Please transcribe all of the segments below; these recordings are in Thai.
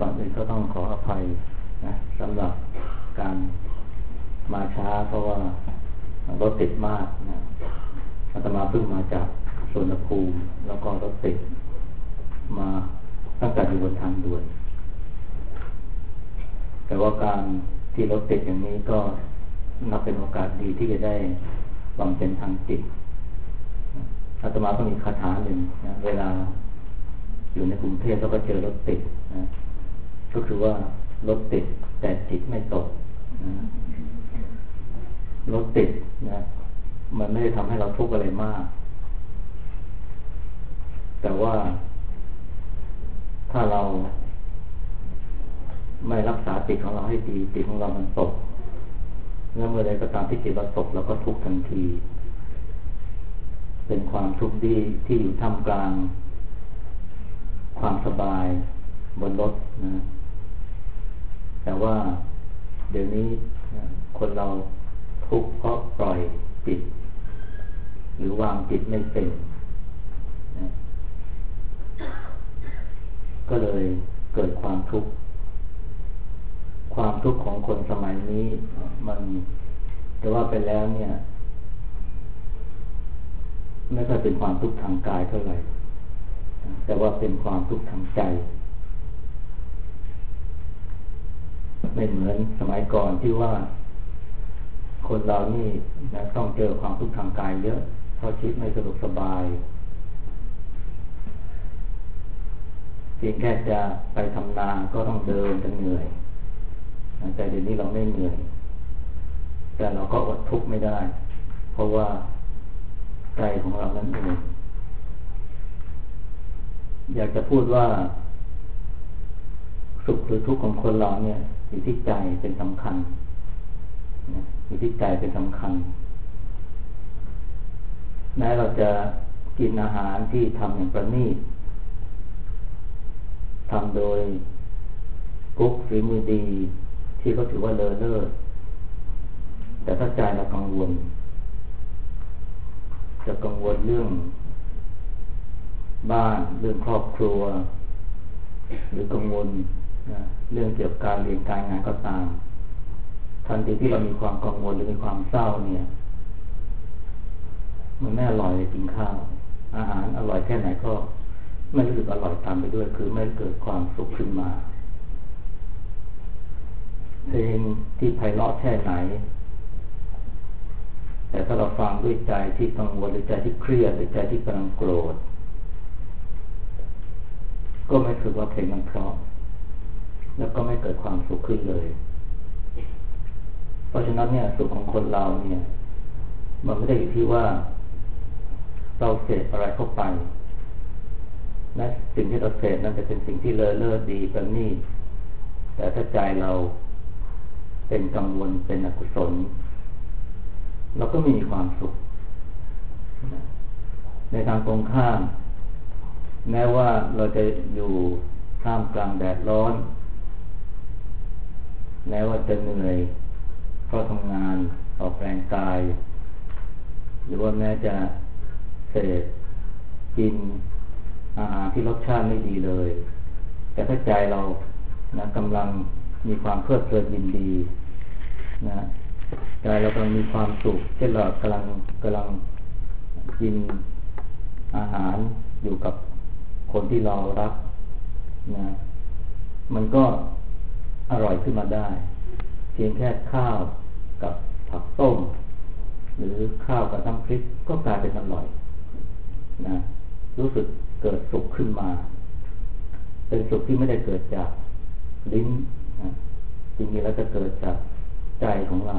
ก่อนอื่นก็ต้องขออภัยนะสำหรับการมาช้าเพราะว่ารถติดมากนะอาตมาเพิ่งมาจากสวนภูมิแล้วก็รถติดมาตั้งแต่อยู่บนทางด่วนแต่ว่าการที่รถติดอย่างนี้ก็นับเป็นโอกาสดีที่จะได้บำเพ็ญทางจิตอาตมาก็มีคาถาหนึ่งนะเวลาอยู่ในกรุงเทพแล้วก็เจอรถติดนะก็คือว่ารถติดแต่จิตไม่ตกนะรถติดนะมันไม่ได้ทำให้เราทุกข์อะไรมากแต่ว่าถ้าเราไม่รักษาจิตของเราให้ดีจิตของเรามันตกแล้วเมื่อใดก็ตามที่จิตเราตกเราก็ทุกข์ทันทีเป็นความทุกข์ที่อยู่ท่ามกลางความสบายบนรถนะแต่ว่าเดี๋ยวนี้คนเราทุกข์เพราะปล่อยจิตหรือวางจิตไม่เป็นนะก็เลยเกิดความทุกข์ของคนสมัยนี้มันแต่ว่าไปแล้วเนี่ยไม่ค่อยเป็นความทุกข์ทางกายเท่าไหร่แต่ว่าเป็นความทุกข์ทางใจไม่เหมือนสมัยก่อนที่ว่าคนเรานี่นะต้องเจอความทุกข์ทางกายเยอะเพราะชีวิตไม่สะดวกสบายเพียงแค่จะไปทำนาก็ต้องเดินจนเหนื่อยแต่เดี๋ยวนี้เราไม่เหนื่อยแต่เราก็อดทุกข์ไม่ได้เพราะว่าใจของเรานั่นเองอยากจะพูดว่าสุขหรือทุกข์ของคนเราเนี่ยอยู่ที่ใจเป็นสำคัญอยู่ที่ใจเป็นสำคัญแม้เราจะกินอาหารที่ทำอย่างประณีตทำโดยกุ๊กฝีมือดีที่เขาถือว่าเลอเลิศแต่ถ้าใจเรากังวลจะกังวลเรื่องบ้านเรื่องครอบครัวหรือกังวลเรื่องเกี่ยวกับการเรียนการงานก็ตามทันทีที่เรามีความกังวลหรือมีความเศร้าเนี่ยมันไม่อร่อยเลยกินข้าวอาหารอร่อยแค่ไหนก็ไม่รู้สึกอร่อยตามไปด้วยคือไม่เกิดความสุขขึ้นมาเพลงที่ไพเราะแค่ไหนแต่ถ้าเราฟังด้วยใจที่กังวลหรือใจที่เครียดหรือใจที่กำลังโกรธก็ไม่ถือว่าเพลงมันเพราะแล้วก็ไม่เกิดความสุขขึ้นเลยเพราะฉะนั้นเนี่ยสุขของคนเราเนี่ยมันไม่ได้อยู่ที่ว่าเราเสพอะไรเข้าไปนะสิ่งที่เราเสพนั้นจะเป็นสิ่งที่เลอเลิศดีประณีตแต่ถ้าใจเราเป็นกังวลเป็นอกุศลเราก็ไม่มีความสุขในทางตรงข้ามแม้ว่าเราจะอยู่ท่ามกลางแดดร้อนแม้ว่าจะเหนื่อยเพราะทำงานออกแรงกายหรือว่าแม้จะเสพกินอาหารที่รสชาติไม่ดีเลยแต่ถ้าใจเรานะกำลังมีความเพลิดเพลินยินดีนะใจเรากำลังมีความสุขเช่นเรากำลังกินอาหารอยู่กับคนที่เรารักนะมันก็อร่อยขึ้นมาได้เพียงแค่ข้าวกับผักต้มหรือข้าวกับน้ำพริกก็กลายเป็นอร่อยนะรู้สึกเกิดสุขขึ้นมาเป็นสุขที่ไม่ได้เกิดจากลิ้นนะจริงๆแล้วจะเกิดจากใจของเรา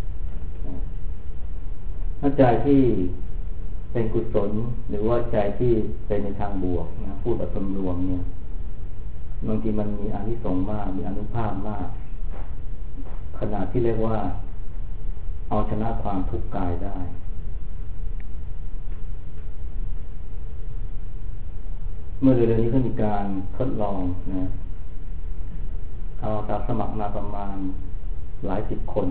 ถ้าใจที่เป็นกุศลหรือว่าใจที่เป็นในทางบวกนะพูดแบบรวมๆเนี่ยบางทีมันมีอานิสงส์มากมีอานุภาพมากขนาดที่เรียกว่าเอาชนะความทุกข์กายได้เมื่อเร็วๆนี้ก็มีการทดลองนะเอาอาสาสมัครมาประมาณหลายสิบคน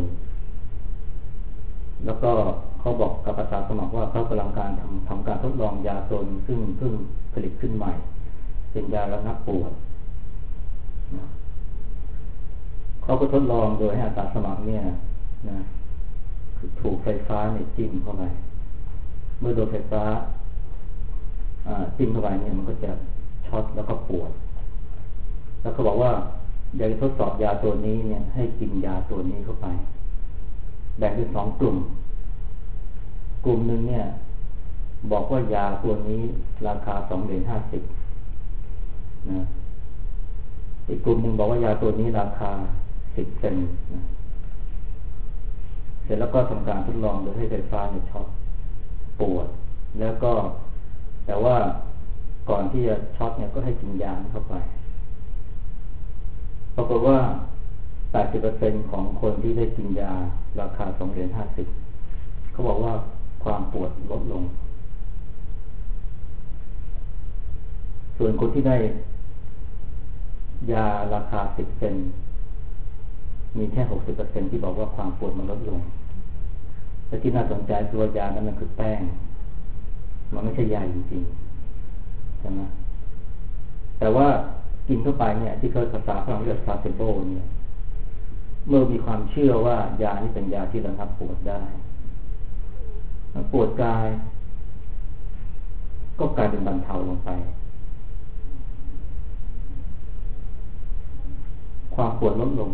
แล้วก็เขาบอกกับอาสาสมัครว่าเขากำลังทำการทดลองยาตนซึ่งเพิ่งผลิตขึ้นใหม่เป็นยาระงับปวด นะเขาก็ทดลองโดยให้อาสาสมัครเนี่ยนะถูกไฟฟ้าเนี่ยจิ้มเข้าไปเมื่อโดนไฟฟ้าจิ้มเข้าไปเนี่ยมันก็จะช็อตแล้วก็ปวดแล้วก็บอกว่าอยากจะทดสอบยาตัวนี้เนี่ยให้กินยาตัวนี้เข้าไปแบ่งเป็น2 กลุ่มกลุ่มหนึ่งเนี่ยบอกว่ายาตัวนี้ราคา$2.50นะอีกกลุ่มหนึ่งบอกว่ายาตัวนี้ราคา10 เซนต์นะเสร็จแล้วก็ทำการทดลองโดยให้ไฟฟ้าเนี่ยช็อตปวดแล้วก็แต่ว่าก่อนที่จะช็อตเนี่ยก็ให้กินยาเข้าไปปรากฏว่า 80% ของคนที่ได้กินยาราคา$2.50เขาบอกว่าความปวดลดลงส่วนคนที่ได้ยาราคา10 เซนต์มีแค่ 60% ที่บอกว่าความปวดมันลดลงและที่น่าสนใจคือว่ายานั้นมันคือแป้งมันไม่ใช่ยาจริงๆใช่ไหมแต่ว่ากินเข้าไปเนี่ยที่เคยภาษาฝรั่งเรียกซาเซโบเนี่ยเมื่อมีความเชื่อว่ายานี้เป็นยาที่ระงับปวดได้ปวดกายก็กลายเป็นบรรเทาลงไปความปวดลดลง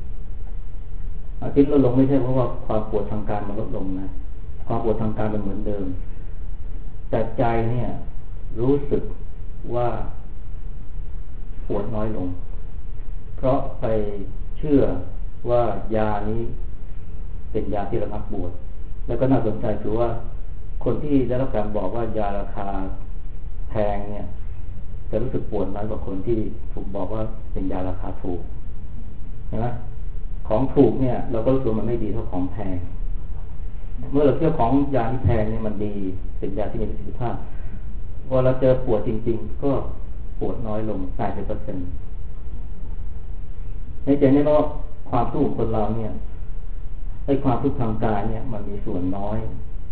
ที่ลดลงไม่ใช่เพราะว่าความปวดทางกายมันลดลงนะความปวดทางกายมันเหมือนเดิมแต่ใจเนี่ยรู้สึกว่าปวดน้อยลงเพราะไปเชื่อว่ายานี้เป็นยาที่ระงับปวดแล้วก็น่าสนใจคือว่าคนที่ได้รับการบอกว่ายาราคาแพงเนี่ยจะรู้สึกปวดน้อยกว่าคนที่ถูกบอกว่าเป็นยาราคาถูกนะของถูกเนี่ยเราก็รู้สึกมันไม่ดีเท่าของแพงเมื่อเราเชื่อของยาที่แพงเนี่ยมันดีเป็นยาที่มีประสิทธิภาพพอเราเจอปวดจริงๆก็ปวดน้อยลง80%ในใจนี้ว่าความทุกข์ของคนเราเนี่ยไอ้ความทุกข์ทางกายเนี่ยมันมีส่วนน้อย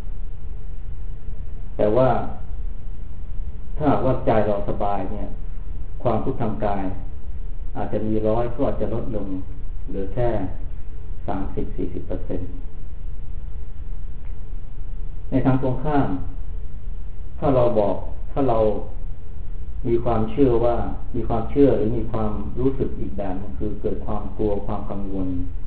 แต่ว่าถ้าว่าใจเราสบายเนี่ยความทุกข์ทางกายอาจจะมี100ก็อาจจะลดลงเหลือแค่ 30-40% ในทางตรงข้ามถ้าเรามีความเชื่อว่ามีความเชื่อหรือมีความรู้สึกอีกแบบนึงคือเกิดความกลัวความกังวล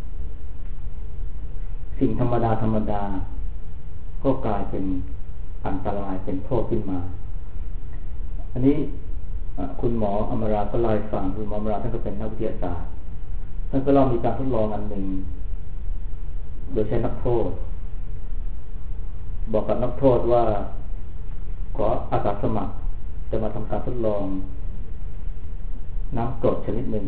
สิ่งธรรมดาก็กลายเป็นอันตรายเป็นโทษขึ้นมาอันนี้คุณหมออมราก็เล่าให้ฟังคุณหมออมราท่านก็เป็นนักวิทยาศาสตร์ท่านก็ลองมีการทดลองอันหนึ่งโดยใช้นักโทษบอกกับนักโทษว่าขออาสาสมัครจะมาทำการทดลองน้ำกรดชนิดหนึ่ง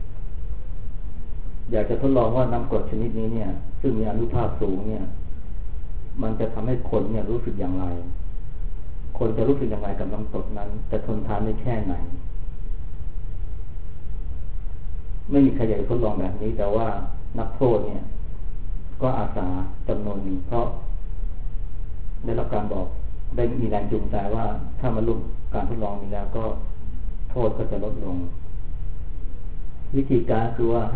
อยากจะทดลองว่าน้ำกรดชนิดนี้เนี่ยซึ่งมีอนุภาคสูงเนี่ยมันจะทำให้คนเนี่ยรู้สึกอย่างไรคนจะรู้สึกอย่างไรกับน้ำกรดนั้นจะทนทานได้แค่ไหนไม่มีใครอยากทดลองแบบนี้แต่ว่านักโทษเนี่ยก็อาสาจำนวนหนึ่งเพราะได้รับการบอกได้มีแรงจูงใจว่าถ้ามาร่วมการทดลองนี้แล้วก็โทษก็จะลดลงวิธีการคือว่า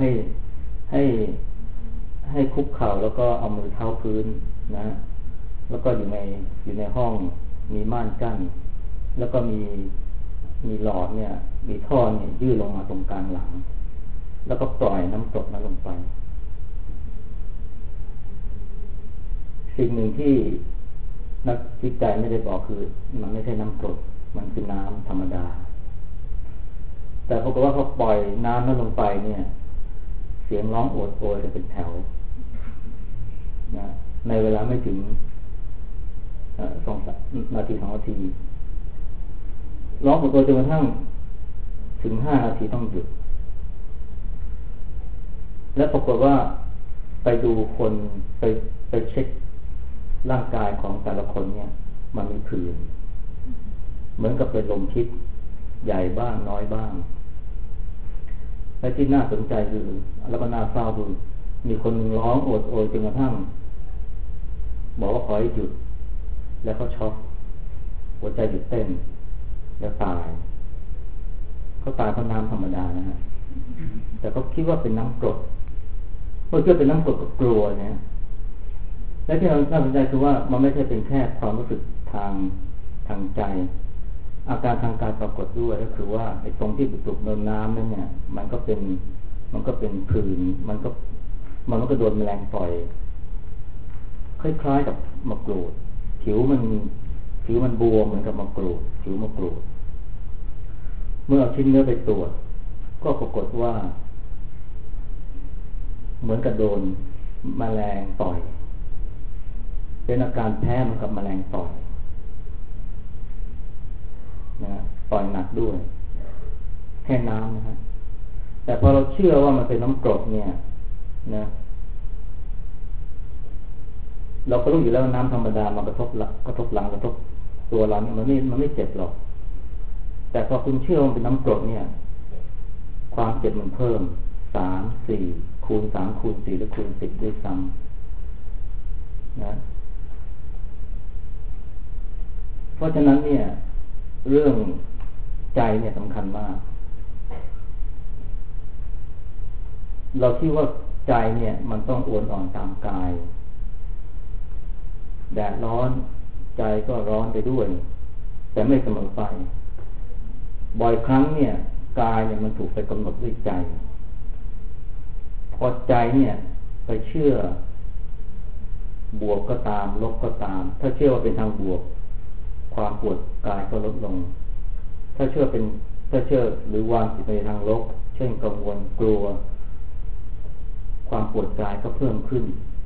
ให้คุกเข่าแล้วก็เอามือเท้าพื้นนะแล้วก็อยู่ในห้องมีม่านกั้นแล้วก็มีหลอดเนี่ยมีท่อเนี่ยยื่นลงมาตรงกลางหลังแล้วก็ปล่อยน้ำกรดนั้นลงไปสิ่งหนึ่งที่นักวิจัยไม่ได้บอกคือมันไม่ใช่น้ำกรดมันคือน้ำธรรมดาแต่ปรากฏว่าพอปล่อยน้ำนั้นลงไปเนี่ยเสียงร้องโอดโอยจะเป็นแถวนะในเวลาไม่ถึง2 นาทีร้องโอดโอยจนกระทั่งถึง5 นาทีต้องหยุดและปรากฏว่าไปดูคนไปเช็คร่างกายของแต่ละคนเนี่ยมันมีผื่นเหมือนกับเป็นลมพิษใหญ่บ้างน้อยบ้างและที่น่าสนใจคือแล้วก็น่าเศร้าคือมีคนนึงร้องโอดโอยจนกระทั่งบอกว่าขอให้หยุดแล้วเขาช็อกหัวใจหยุดเต้นแล้วตายเขาตายเพราะน้ำธรรมดานะฮะแต่เขาคิดว่าเป็นน้ำกรดเพราะเชื่อเป็นน้ำกรดกับกลัวเนี่ยและที่เราน่าสนใจคือว่ามันไม่ใช่เป็นแค่ความรู้สึกทางใจอาการทางกายปรากฏด้วยก็คือว่าไอ้ตรงที่ตุกโดนน้ำนั่นเนี่ยมันก็เป็นผื่นมันก็โดนแมลงต่อยคล้ายๆกับมะกรูดผิวมันบวมเหมือนกับมะกรูดผิวมะกรูดเมื่อเอาชิ้นเนื้อไปตรวจก็ปรากฏว่าเหมือนกับโดนแมลงต่อยเป็นอาการแพ้เหมือนกับแมลงต่อยนะต่อยหนักด้วยแค่น้ำนะฮะแต่พอเราเชื่อว่ามันเป็นน้ำกรดเนี่ยนะเราก็รู้อยู่แล้วน้ำธรรมดามากระทบหลังกระทบตัวเราเนี่ยมันไม่เจ็บหรอกแต่พอคุณเชื่อว่ามันเป็นน้ำกรดเนี่ยความเจ็บมันเพิ่ม3-4คูณ3คูณ4หรือคูณ10ด้วยซ้ำนะเพราะฉะนั้นเนี่ยเรื่องใจเนี่ยสำคัญมากเราคิดว่าใจเนี่ยมันต้องโอนอ่อนตามกายแดดร้อนใจก็ร้อนไปด้วยแต่ไม่เสมอไปบ่อยครั้งเนี่ยกายเนี่ยมันถูกไปกำหนดด้วยใจพอใจเนี่ยไปเชื่อบวกก็ตามลบก็ตามถ้าเชื่อว่าเป็นทางบวกความปวดกายก็ลดลงถ้าเชื่อหรือวางจิตไปทางลบเช่นกังวลกลัวความปวดกายก็เพิ่มขึ้น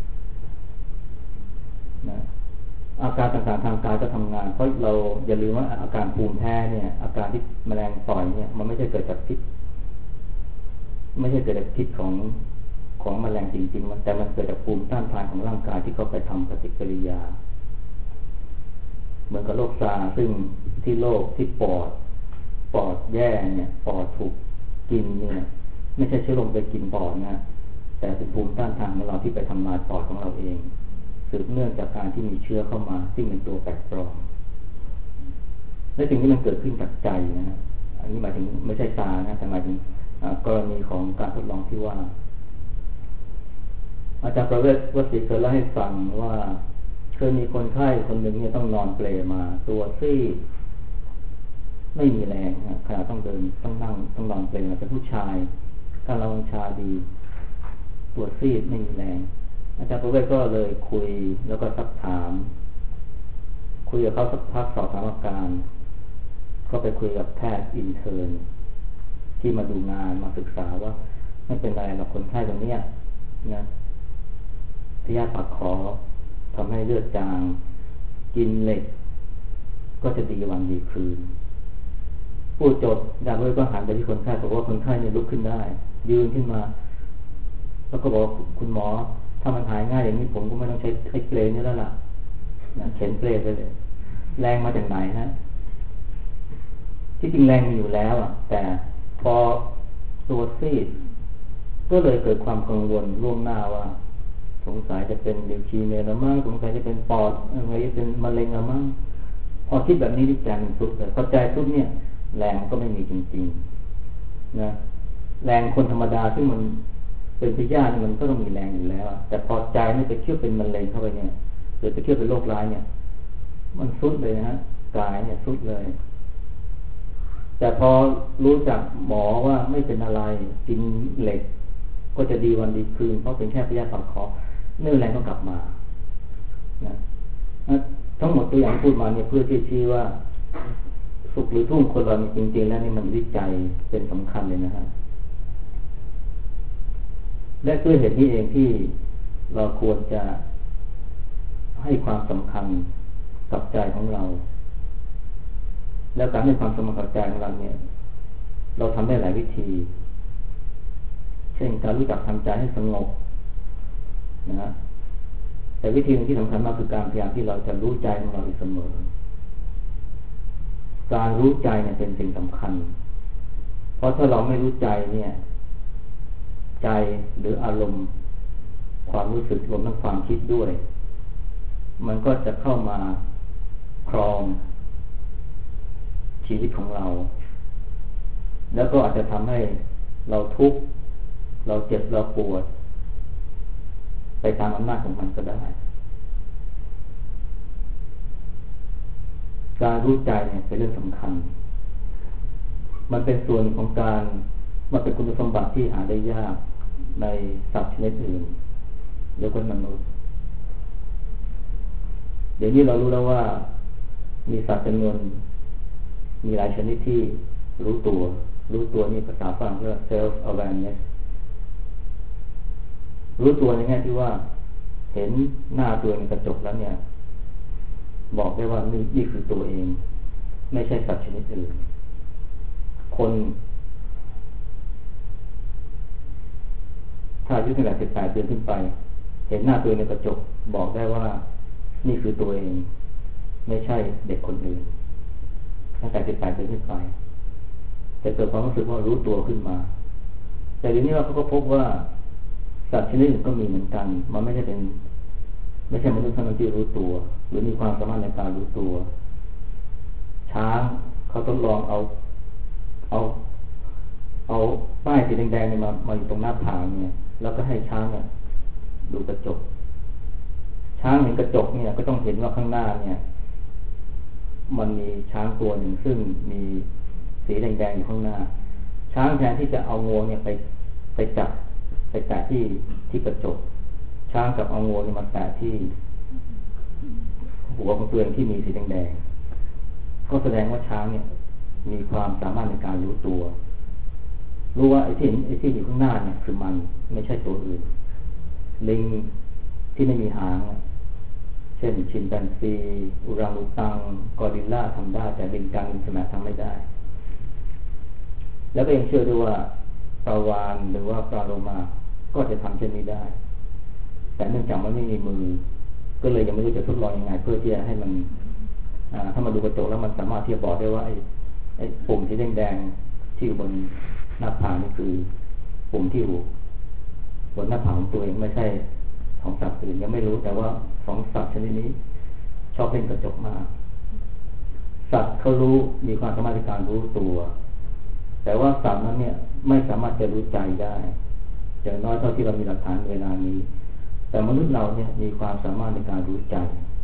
นะอาการต่างๆทางกายก็ทำงานเพราะเราอย่าลืมว่าอาการภูมิแพ้เนี่ยอาการที่แมลงต่อยเนี่ยมันไม่ใช่เกิดจากพิษไม่ใช่เกิดจากพิษของแมลงจริงๆแต่มันเกิดจากภูมิต้านทานของร่างกายที่เขาไปทำปฏิกิริยาเหมือนกับโรคซาร์ซึ่งที่โรคที่ปอดแย่เนี่ยปอดถูกกินเนี่ยไม่ใช่เชื้อลงไปกินปอดนะแต่เป็นภูมิต้านทานของเราที่ไปทำลายปอดของเราเองสืบเนื่องจากการที่มีเชื้อเข้ามาซึ่งเป็นตัวแปลกปลอมและสิ่งนี้มันเกิดขึ้นจากใจนะอันนี้หมายถึงไม่ใช่ตานะแต่หมายถึงกรณีของการทดลองที่ว่าอาจารย์ประเวศวสีเคยเล่าให้ฟังว่าเคยมีคนไข้คนหนึ่งเนี่ยต้องนอนเปลมาตัวซีดไม่มีแรงนะขณะต้องเดินต้องนั่งต้องนอนเปลมาเป็นผู้ชายการระวังชาดีตัวซีดไม่มีแรงอาจารย์ประเวศก็เลยคุยแล้วก็ซักถามคุยกับเขาสักพักสอบถามอาการก็ไปคุยกับแพทย์อินเทอร์นที่มาดูงานมาศึกษาว่าไม่เป็นไรหรอกคนไข้คนนี้นะพยาธิปากคอทำให้เลือดจางกินเหล็กก็จะดีวันดีคืนผู้จบอาจารย์ประเวศก็หันไปที่คนไข้บอกว่าคนไข้เนี่ยลุกขึ้นได้ยืนขึ้นมาแล้วก็บอกคุณหมอถ้ามันหายง่ายอย่างนี้ผมก็ไม่ต้องใช้เปลนี่แล้วล่ะเข็นเปลไปเลยแรงมาจากไหนฮะที่จริงแรงมีอยู่แล้วแต่พอตัวซีดก็เลยเกิดความกังวลล่วงหน้าว่าสงสัยจะเป็นลิวคีเมียละมั้งสงสัยจะเป็นปอดอะไรจะเป็นมะเร็งละมั้งพอคิดแบบนี้ที่ใจมันสุดเลยพอใจสุดเนี่ยแรงก็ไม่มีจริงๆนะแรงคนธรรมดาซึ่งมันเป็นพยาธิมันก็ต้องมีแรงอยู่แล้วแต่พอใจนี่ไปเชื่อเป็นมะเร็งเข้าไปเนี่ยหรือไปเชื่อเป็นโรคร้ายเนี่ยมันสุดเลยนะกายเนี่ยสุดเลยแต่พอรู้จักหมอว่าไม่เป็นอะไรกินเหล็กก็จะดีวันดีคืนเพราะเป็นแค่พยาธิปากคอเนื้อแรงก็กลับมานะทั้งหมดตัวอย่างพูดมาเนี่ยเพื่อที่ชี้ว่าสุขหรือทุกข์คนเราจริงๆแล้วนี่มันวิจัยเป็นสำคัญเลยนะฮะและด้วยเหตุนี้เองที่เราควรจะให้ความสำคัญกับใจของเราแล้วการให้ความสำคัญกับใจของเราเนี่ยเราทำได้หลายวิธีเช่นการรู้จักทำใจให้สงบนะแต่วิธีนึงที่สำคัญมากคือการพยายามที่เราจะรู้ใจของเราอยู่เสมอการรู้ใจเนี่ยเป็นสิ่งสำคัญเพราะถ้าเราไม่รู้ใจเนี่ยใจหรืออารมณ์ความรู้สึกรวมทั้งความคิดด้วยมันก็จะเข้ามาครองชีวิตของเราแล้วก็อาจจะทำให้เราทุกข์เราเจ็บเราปวดไปตามอำนาจของมันก็ได้การรู้ใจเนี่ยเป็นเรื่องสำคัญมันเป็นส่วนของการมันเป็นคุณสมบัติที่หาได้ยากในสัตว์ชนิดอื่นยกเว้นมนุษย์เดี๋ยวนี้เรารู้แล้วว่ามีสัตว์จำนวนมีหลายชนิดที่รู้ตัวนี่ภาษาฝรั่งเรียก self awareness รู้ตัวในแง่ที่ว่าเห็นหน้าตัวในกระจกแล้วเนี่ยบอกได้ว่านี่คือตัวเองไม่ใช่สัตว์ชนิดอื่นคนถ้าอายุตั้งแต่18 เดือนขึ้นไปเห็นหน้าตัวในกระจกบอกได้ว่านี่คือตัวเองไม่ใช่เด็กคนอื่นตั้งแต่18 เดือนขึ้นไปจะเกิดความรู้สึกว่ารู้ตัวขึ้นมาแต่ทีนี้เขาก็พบว่าสัตว์ชนิดอื่นก็มีเหมือนกันมันไม่ใช่มนุษย์เท่านั้นที่รู้ตัวหรือมีความสามารถในการรู้ตัวช้างเขาทดลองเอาป้ายสีแดงๆเนี่ยมาอยู่ตรงหน้าผากเนี่ยแล้วก็ให้ช้างเนี่ยดูกระจกช้างเห็นกระจกเนี่ยก็ต้องเห็นว่าข้างหน้าเนี่ยมันมีช้างตัวหนึ่งซึ่งมีสีแดงๆอยู่ข้างหน้าช้างแทนที่จะเอางวงเนี่ยไปจับไปแตะที่กระจกช้างกับเอางวงเนี่ยมาแตะที่หัวของตัวเองที่มีสีแดงๆก็แสดงว่าช้างเนี่ยมีความสามารถในการรู้ตัวรู้ว่าไอ้ที่อยู่ข้างหน้าเนี่ยคือมันไม่ใช่ตัวอื่นลิงที่ไม่มีหางเช่นชิมแปนซีอุรังอุตังกอริลลาทำได้แต่ลิงกังลิงสมทำไม่ได้แล้วก็ยังเชื่อด้วยว่าปลาวาฬหรือว่าปลาโลมาก็จะทำเช่นนี้ได้แต่เนื่องจากมันไม่มีมือก็เลยยังไม่รู้จะทดลองยังไงเพื่อที่จะให้มันถ้ามาดูกระจกแล้วมันสามารถที่จะบอกได้ว่าไอ้ปุ่มที่แดงๆที่อยู่บนหน้าผากนี่คือปุ่มที่อยู่บนหน้าผากของตัวเองไม่ใช่ของสัตว์อื่นยังไม่รู้แต่ว่าของสัตว์ชนิดนี้ชอบเล่นกระจกมากสัตว์เขารู้มีความสามารถในการรู้ตัวแต่ว่าสัตว์นั้นเนี่ยไม่สามารถจะรู้ใจได้อย่างน้อยเท่าที่เรามีหลักฐานเวลานี้แต่มนุษย์เราเนี่ยมีความสามารถในการรู้ใจ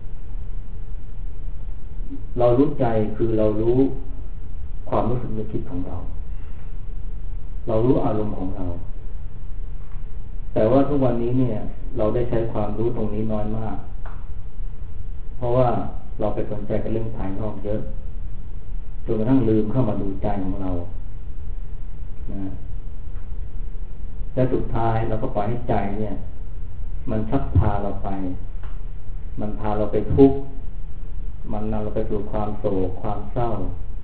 เรารู้ใจคือเรารู้ความรู้สึกนึกคิดของเรารู้อารมณ์ของเราแต่ว่าทุกวันนี้เนี่ยเราได้ใช้ความรู้ตรงนี้น้อยมากเพราะว่าเราไปสนใจกับเรื่องภายนอกเยอะจนกระทั่งลืมเข้ามาดูใจของเรานะและสุดท้ายเราก็ปล่อยให้ใจเนี่ยมันชักพาเราไปมันพาเราไปทุกข์มันนำเราไปสู่ความโศกความเศร้า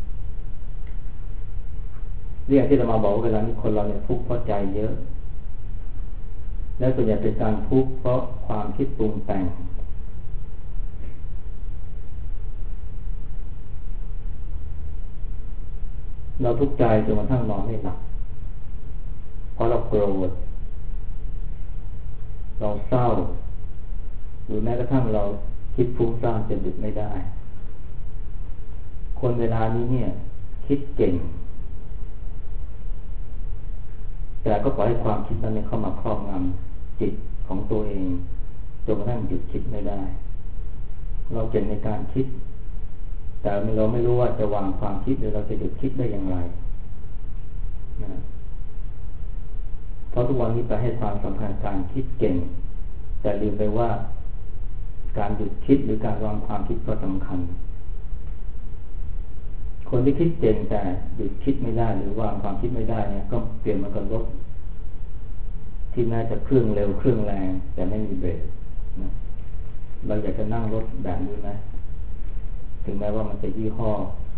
เรื่องที่เรามาบอกว่าเวลานี้คนเราเนี่ยทุกข์เพราะใจเยอะและส่วนใหญ่เป็นการทุกข์เพราะความคิดปรุงแต่งเราทุกข์ใจจนกระทั่งนอนไม่หลับเพราะเราโกรธเราเศร้าหรือแม้กระทั่งเราคิดฟุ้งซ่านจนหยุดไม่ได้คนเวลานี้เนี่ยคิดเก่งแต่ก็ปล่อยให้ความคิดนั้นเข้ามาครอบงำจิตของตัวเองจนกระทั่งหยุดคิดไม่ได้เราเก่งในการคิดแต่เราไม่รู้ว่าจะวางความคิดหรือเราจะหยุดคิดได้อย่างไรนะเพราะทุกวันนี้ไปให้ความสำคัญการคิดเก่งแต่ลืมไปว่าการหยุดคิดหรือการวางความคิดก็สำคัญคนที่คิดเก่งแต่หยุดคิดไม่ได้หรือวางความคิดไม่ได้เนี่ยก็เปลี่ยนมากับรถที่น่าจะเครื่องเร็วเครื่องแรงแต่ไม่มีเบรกนะเราอยากจะนั่งรถแบบนี้ไหมถึงแม้ว่ามันจะยี่ห้อ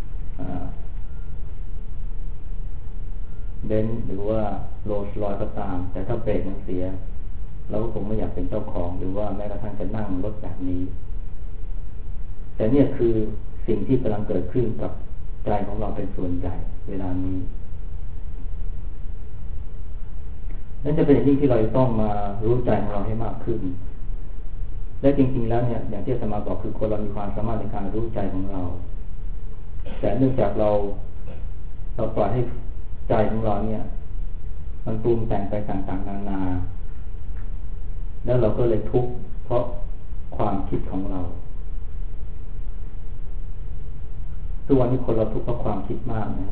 เบนซ์หรือว่าโรลส์รอยซ์ก็ตามแต่ถ้าเบรกมันเสียเราก็คงไม่อยากเป็นเจ้าของหรือว่าแม้กระทั่งจะนั่งรถแบบนี้แต่เนี่ยคือสิ่งที่กำลังเกิดขึ้นกับใจของเราเป็นส่วนใหญ่เวลานี้นั่นจะเป็นอย่างยิ่งที่เราต้องมารู้ใจของเราให้มากขึ้นและจริงๆแล้วเนี่ยอย่างที่อาตมาบอกคือคนเรามีความสามารถในการรู้ใจของเราแต่เนื่องจากเราปล่อยให้ใจของเราเนี่ยมันปรุงแต่งไปต่างๆนานาแล้วเราก็เลยทุกข์เพราะความคิดของเราทุกวันนี้คนเราทุกข์เพราะความคิดมากนะ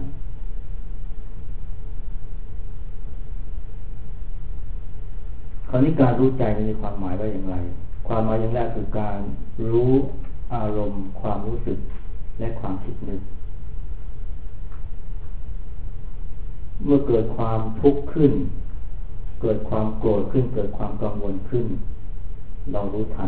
คราวนี้การรู้ใจมีความหมายว่าอย่างไรความหมายอย่างแรกคือการรู้อารมณ์ความรู้สึกและความคิดนึกเมื่อเกิดความทุกข์ขึ้นเกิดความโกรธขึ้นเกิดความกังวลขึ้นเรารู้ทัน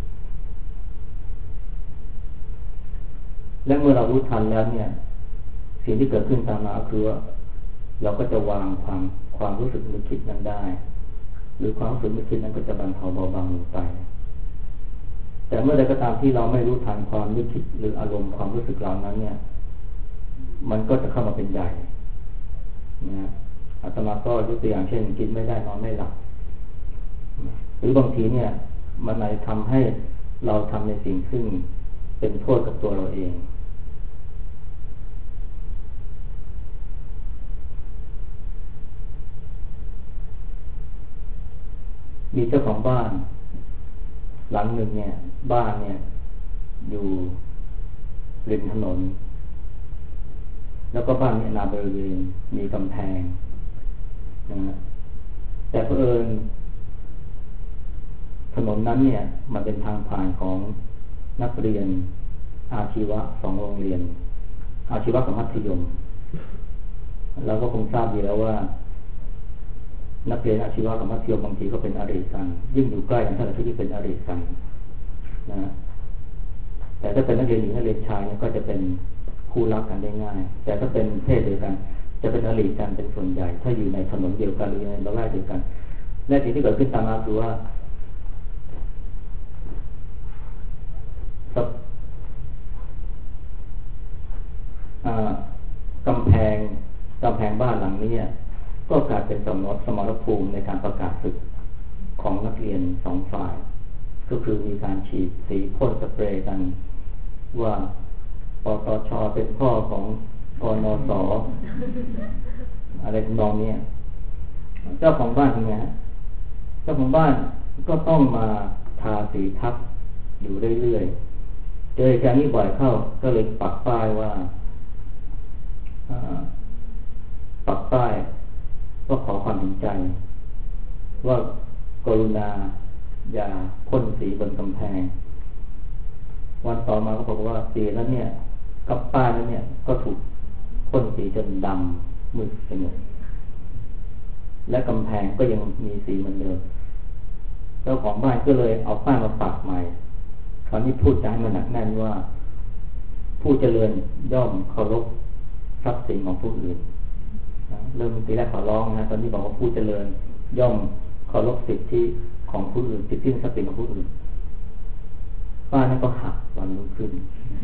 และเมื่อเรารู้ทันแล้วเนี่ยสิ่งที่เกิดขึ้นตามมาคือว่าเราก็จะวางความรู้สึกนึกคิดนั้นได้หรือความรู้สึกนึกคิดนั้นก็จะบรรเทาเบาบางลงไปแต่เมื่อใดก็ตามที่เราไม่รู้ทันความนึกคิดหรืออารมณ์ความรู้สึกเหล่านั้นเนี่ยมันก็จะเข้ามาเป็นใหญ่นะอาตมาก็ยกตัวอย่างเช่นกินไม่ได้นอนไม่หลับหรือบางทีเนี่ยมันอาจจะทำให้เราทำในสิ่งซึ่งเป็นโทษกับตัวเราเองมีเจ้าของบ้านหลังหนึ่งเนี่ยบ้านเนี่ยอยู่ริมถนนแล้วก็บ้านมีนาบริเวณมีกำแพงนะแต่เผอิญถนนนั้นเนี่ยมันเป็นทางผ่านของนักเรียนอาชีวะ2โรงเรียนอาชีวะกับมัธยมเราก็คงทราบอยู่แล้วว่านักเรียนอาชีวะกับมัธยมบางทีก็เป็นอริกันยิ่งอยู่ใกล้กันเท่าไหร่ที่เป็นอริกันนะแต่ถ้าเป็นนักเรียนหญิงนักเรียนชายเนี่ยก็จะเป็นคู่รักกันได้ง่ายแต่ถ้าเป็นเพศเดียวกันจะเป็นอริกันเป็นส่วนใหญ่ถ้าอยู่ในถนนเดียวกันหรือในละแวกเดียวกันและสิ่งที่เกิดขึ้นตามมาคือว่ากำแพงบ้านหลังนี้ก็กลายเป็นสมรภูมิในการประกาศศึกของนักเรียน2ฝ่ายก็คือมีการฉีดสีพ่นสเปรย์กันว่าปตช.เป็นพ่อของกนส.อะไรทำนองนี้เจ้าของบ้านทำไงเจ้าของบ้านก็ต้องมาทาสีทับอยู่เรื่อยๆเจอการนี้บ่อยเข้าก็เลยปักป้ายว่าก็ขอความเห็นใจว่ากรุณาอย่าพ่นสีบนกำแพงวันต่อมาก็บอกว่าสีแล้วเนี่ยกับป้ายแล้วเนี่ยก็ถูกพ่นสีจนดำมืดไปหมดและกำแพงก็ยังมีสีเหมือนเดิมเจ้าของบ้านก็เลยเอาป้ายมาปักใหม่คราวนี้พูดจาให้มันหนักแน่นว่าผู้เจริญย่อมเคารพทรัพย์สินของผู้อื่นเริ่มทีแรกขอร้องนะตอนนี้บอกว่าผู้เจริญย่อมเคารพสิทธิของผู้อื่นสิทธิทรัพย์สินของผู้อื่นป้านั่นก็หักวันรุ่งขึ้น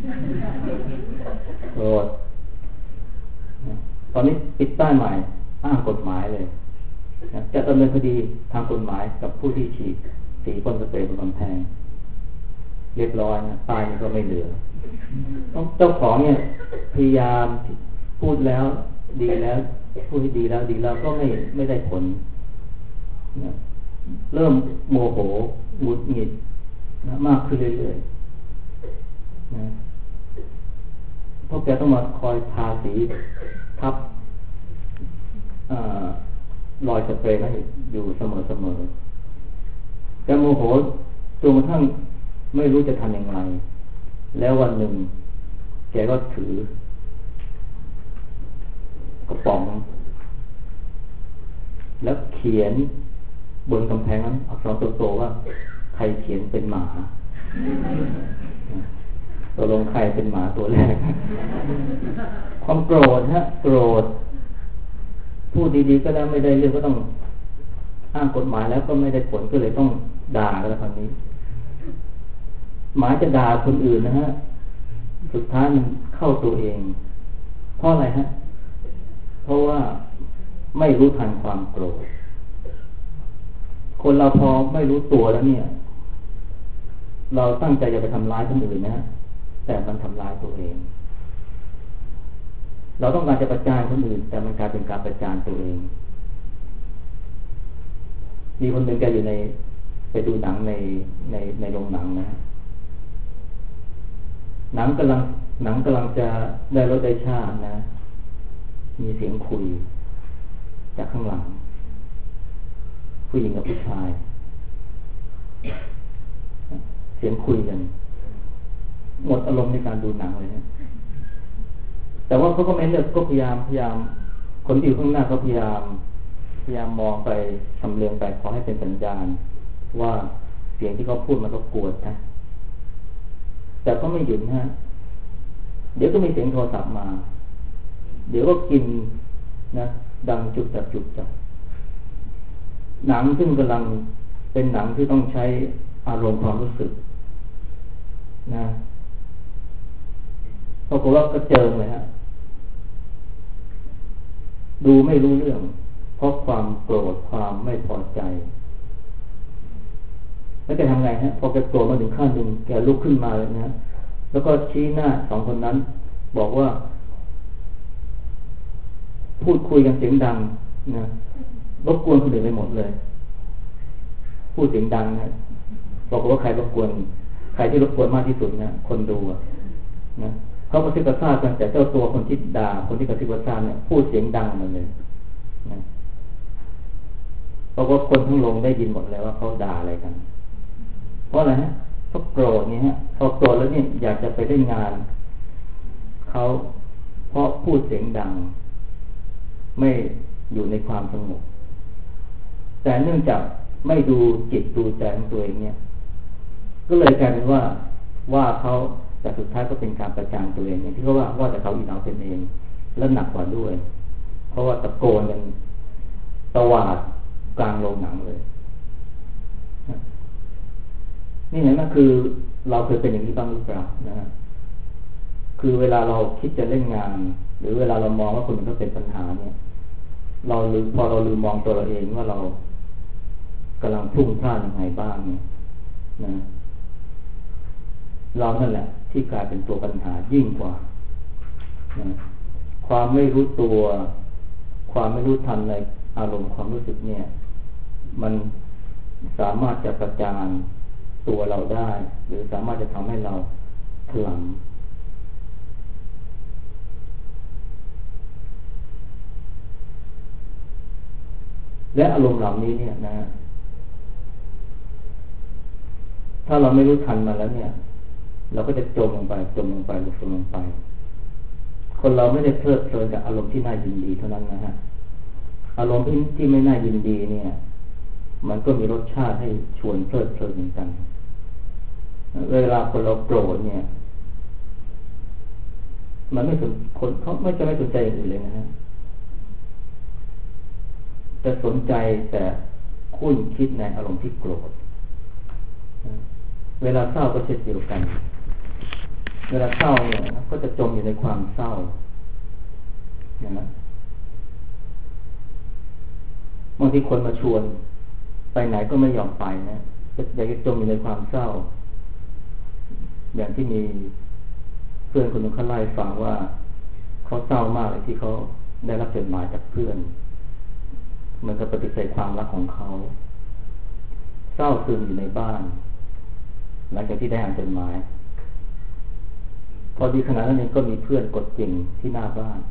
โกรธตอนนี้ปิดป้ายใหม่อ้างกฎหมายเลยจะดำเนินคดีทางกฎหมายกับผู้ที่ฉีดสีพ่นสเปรย์บนกำแพงเรียบร้อยนะป้ายนี่ก็ไม่เหลือเจ้าของเนี่ยพยายามพูดแล้วดีแล้วพูดให้ดีแล้วก็ไม่ได้ผลนะเริ่มโมโหหงุดหงิดนะมากขึ้นเรื่อยๆนะเพราะแกต้องมาคอยทาสีทับรอยสเปรย์นั้นอยู่เสมอแกโมโหจนกระทั่งไม่รู้จะทำอย่างไรแล้ววันหนึ่งแกก็ถือกระป๋องแล้วเขียนบนกำแพงนั้นอักษรโตๆว่าใครเขียนเป็นหมาตกลงใครเป็นหมาตัวแรกความโกรธโกรธพูดดีๆก็แล้วไม่ได้เรื่องก็ต้องอ้างกฎหมายแล้วก็ไม่ได้ผลก็เลยต้องด่าแล้วคราวนี้หมายจะด่าคนอื่นนะฮะสุดท้ายมันเข้าตัวเองเพราะอะไรเพราะว่าไม่รู้ทันความโกรธคนเราพอไม่รู้ตัวแล้วเนี่ยเราตั้งใจจะไปทำร้ายคนอื่นนะแต่มันทำร้ายตัวเองเราต้องการจะประจานคนอื่นแต่มันกลายเป็นการประจานตัวเองมีคนหนึ่งแกอยู่ในไปดูหนังในโรงหนังนะหนังกำลังจะได้รสได้ชาตินะมีเสียงคุยจากข้างหลังผู้หญิงกับผู้ชายเสียงคุยกันหมดอารมณ์ในการดูหนังเลยนะแต่ว่าเขาก็ไม่เลิกก็พยายามคนที่อยู่ข้างหน้าก็พยายามมองไปชำเลืองไปขอให้เป็นสัญญาณว่าเสียงที่เขาพูดมันรบกวนนะแต่ก็ไม่หยุดนะเดี๋ยวก็มีเสียงโทรศัพท์มาเดี๋ยวก็กินนะดังจุดจับหนังซึ่งกำลังเป็นหนังที่ต้องใช้อารมณ์ความรู้สึกนะปรากฏว่ากระเจิงเลยฮะดูไม่รู้เรื่องเพราะความโกรธความไม่พอใจแล้วแกทำไงฮะพอแกโกรธมาถึงขั้นหนึ่งแกลุกขึ้นมาเลยนะแล้วก็ชี้หน้าสองคนนั้นบอกว่าพูดคุยกันเสียงดังนะรบกวนคนอื่นไปหมดเลยพูดเสียงดังนะบอกว่าใครรบกวนใครที่รบกวนมากที่สุดนะคนดูนะเขากระซิบกระซาบกันแต่เจ้าตัวคนที่ด่าคนที่กระซิบกระซาบเนี่ยพูดเสียงดังมาเลยนะเพราะว่าคนทั้งโรงได้ยินหมดแล้วว่าเขาด่าอะไรกันเพราะอะไรฮะเพราะโกรธนี่ฮะพอโกรธแล้วเนี่ยอยากจะไปเล่นงานเขาเพราะพูดเสียงดังไม่อยู่ในความสงบแต่เนื่องจากไม่ดูจิตดูใจของตัวเองเนี่ยก็เลยกลายเป็นว่าเขาแต่สุดท้ายก็เป็นการประจานตัวเองอย่างที่เขาว่าแต่เขาอีกเอาเป็นเองและหนักกว่าด้วยเพราะว่าตะโกนกันตวาดกลางโรงหนังเลยนี่เห็นไหมคือเราเคยเป็นอย่างนี้บ้างหรือเปล่านะคือเวลาเราคิดจะเล่นงานหรือเวลาเรามองว่าคนอื่นเขาเป็นปัญหาเนี่ยพอเราลืมมองตัวเราเองว่าเรากำลังพุ่งพลาดยังไงบ้างเนี่ยนะเรานั่นแหละที่กลายเป็นตัวปัญหายิ่งกว่านะความไม่รู้ตัวความไม่รู้ทันในอารมณ์ความรู้สึกเนี่ยมันสามารถจะประจานตัวเราได้หรือสามารถจะทำให้เราถลำและอารมณ์เหล่านี้เนี่ยนะถ้าเราไม่รู้ทันมาแล้วเนี่ยเราก็จะจมลงไปหลุดลงไปคนเราไม่ได้เพลิดเพลินกับอารมณ์ที่น่ายินดีเท่านั้นนะฮะอารมณ์ที่ไม่น่ายินดีเนี่ยมันก็มีรสชาติให้ชวนเพลิดเพลินเหมือนกันเวลาคนเราโกรธเนี่ยมันไม่สนคนเขาไม่สนใจอย่างอื่นเลยนะฮะจะสนใจแต่คุ้นคิดในอารมณ์ที่โกรธเวลาเศร้าก็เช่นเดียวกันเวลาเศร้าเนี่ยก็จะจมอยู่ในความเศร้านะบางทีคนมาชวนไปไหนก็ไม่ยอมไปนะอยากจะจมอยู่ในความเศร้าอย่างที่มีเพื่อนคนนึงเขาเล่าให้ฟังว่าเขาเศร้ามากเลยที่เขาได้รับจดหมายจากเพื่อนมันก็ปฏิเสธความรักของเขาเศร้าซึมอยู่ในบ้านหลังจากที่ได้อ่านจดหมายพอดีขณะนั้นเองก็มีเพื่อนกดกิ่งที่หน้าบ้าน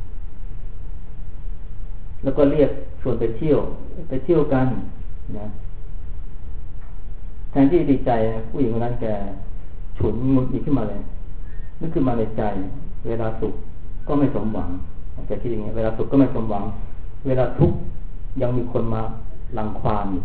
แล้วก็เรียกชวนไปเที่ยวกันนะแทนที่ดีใจผู้หญิงคนนั้นแกฉุนหงุดหงิดขึ้นมาเลยนึกขึ้นมาในใจเวลาสุขก็ไม่สมหวังแกคิดอย่างนี้เวลาสุขก็ไม่สมหวังเวลาทุกข์ยังมีคนมารังควาน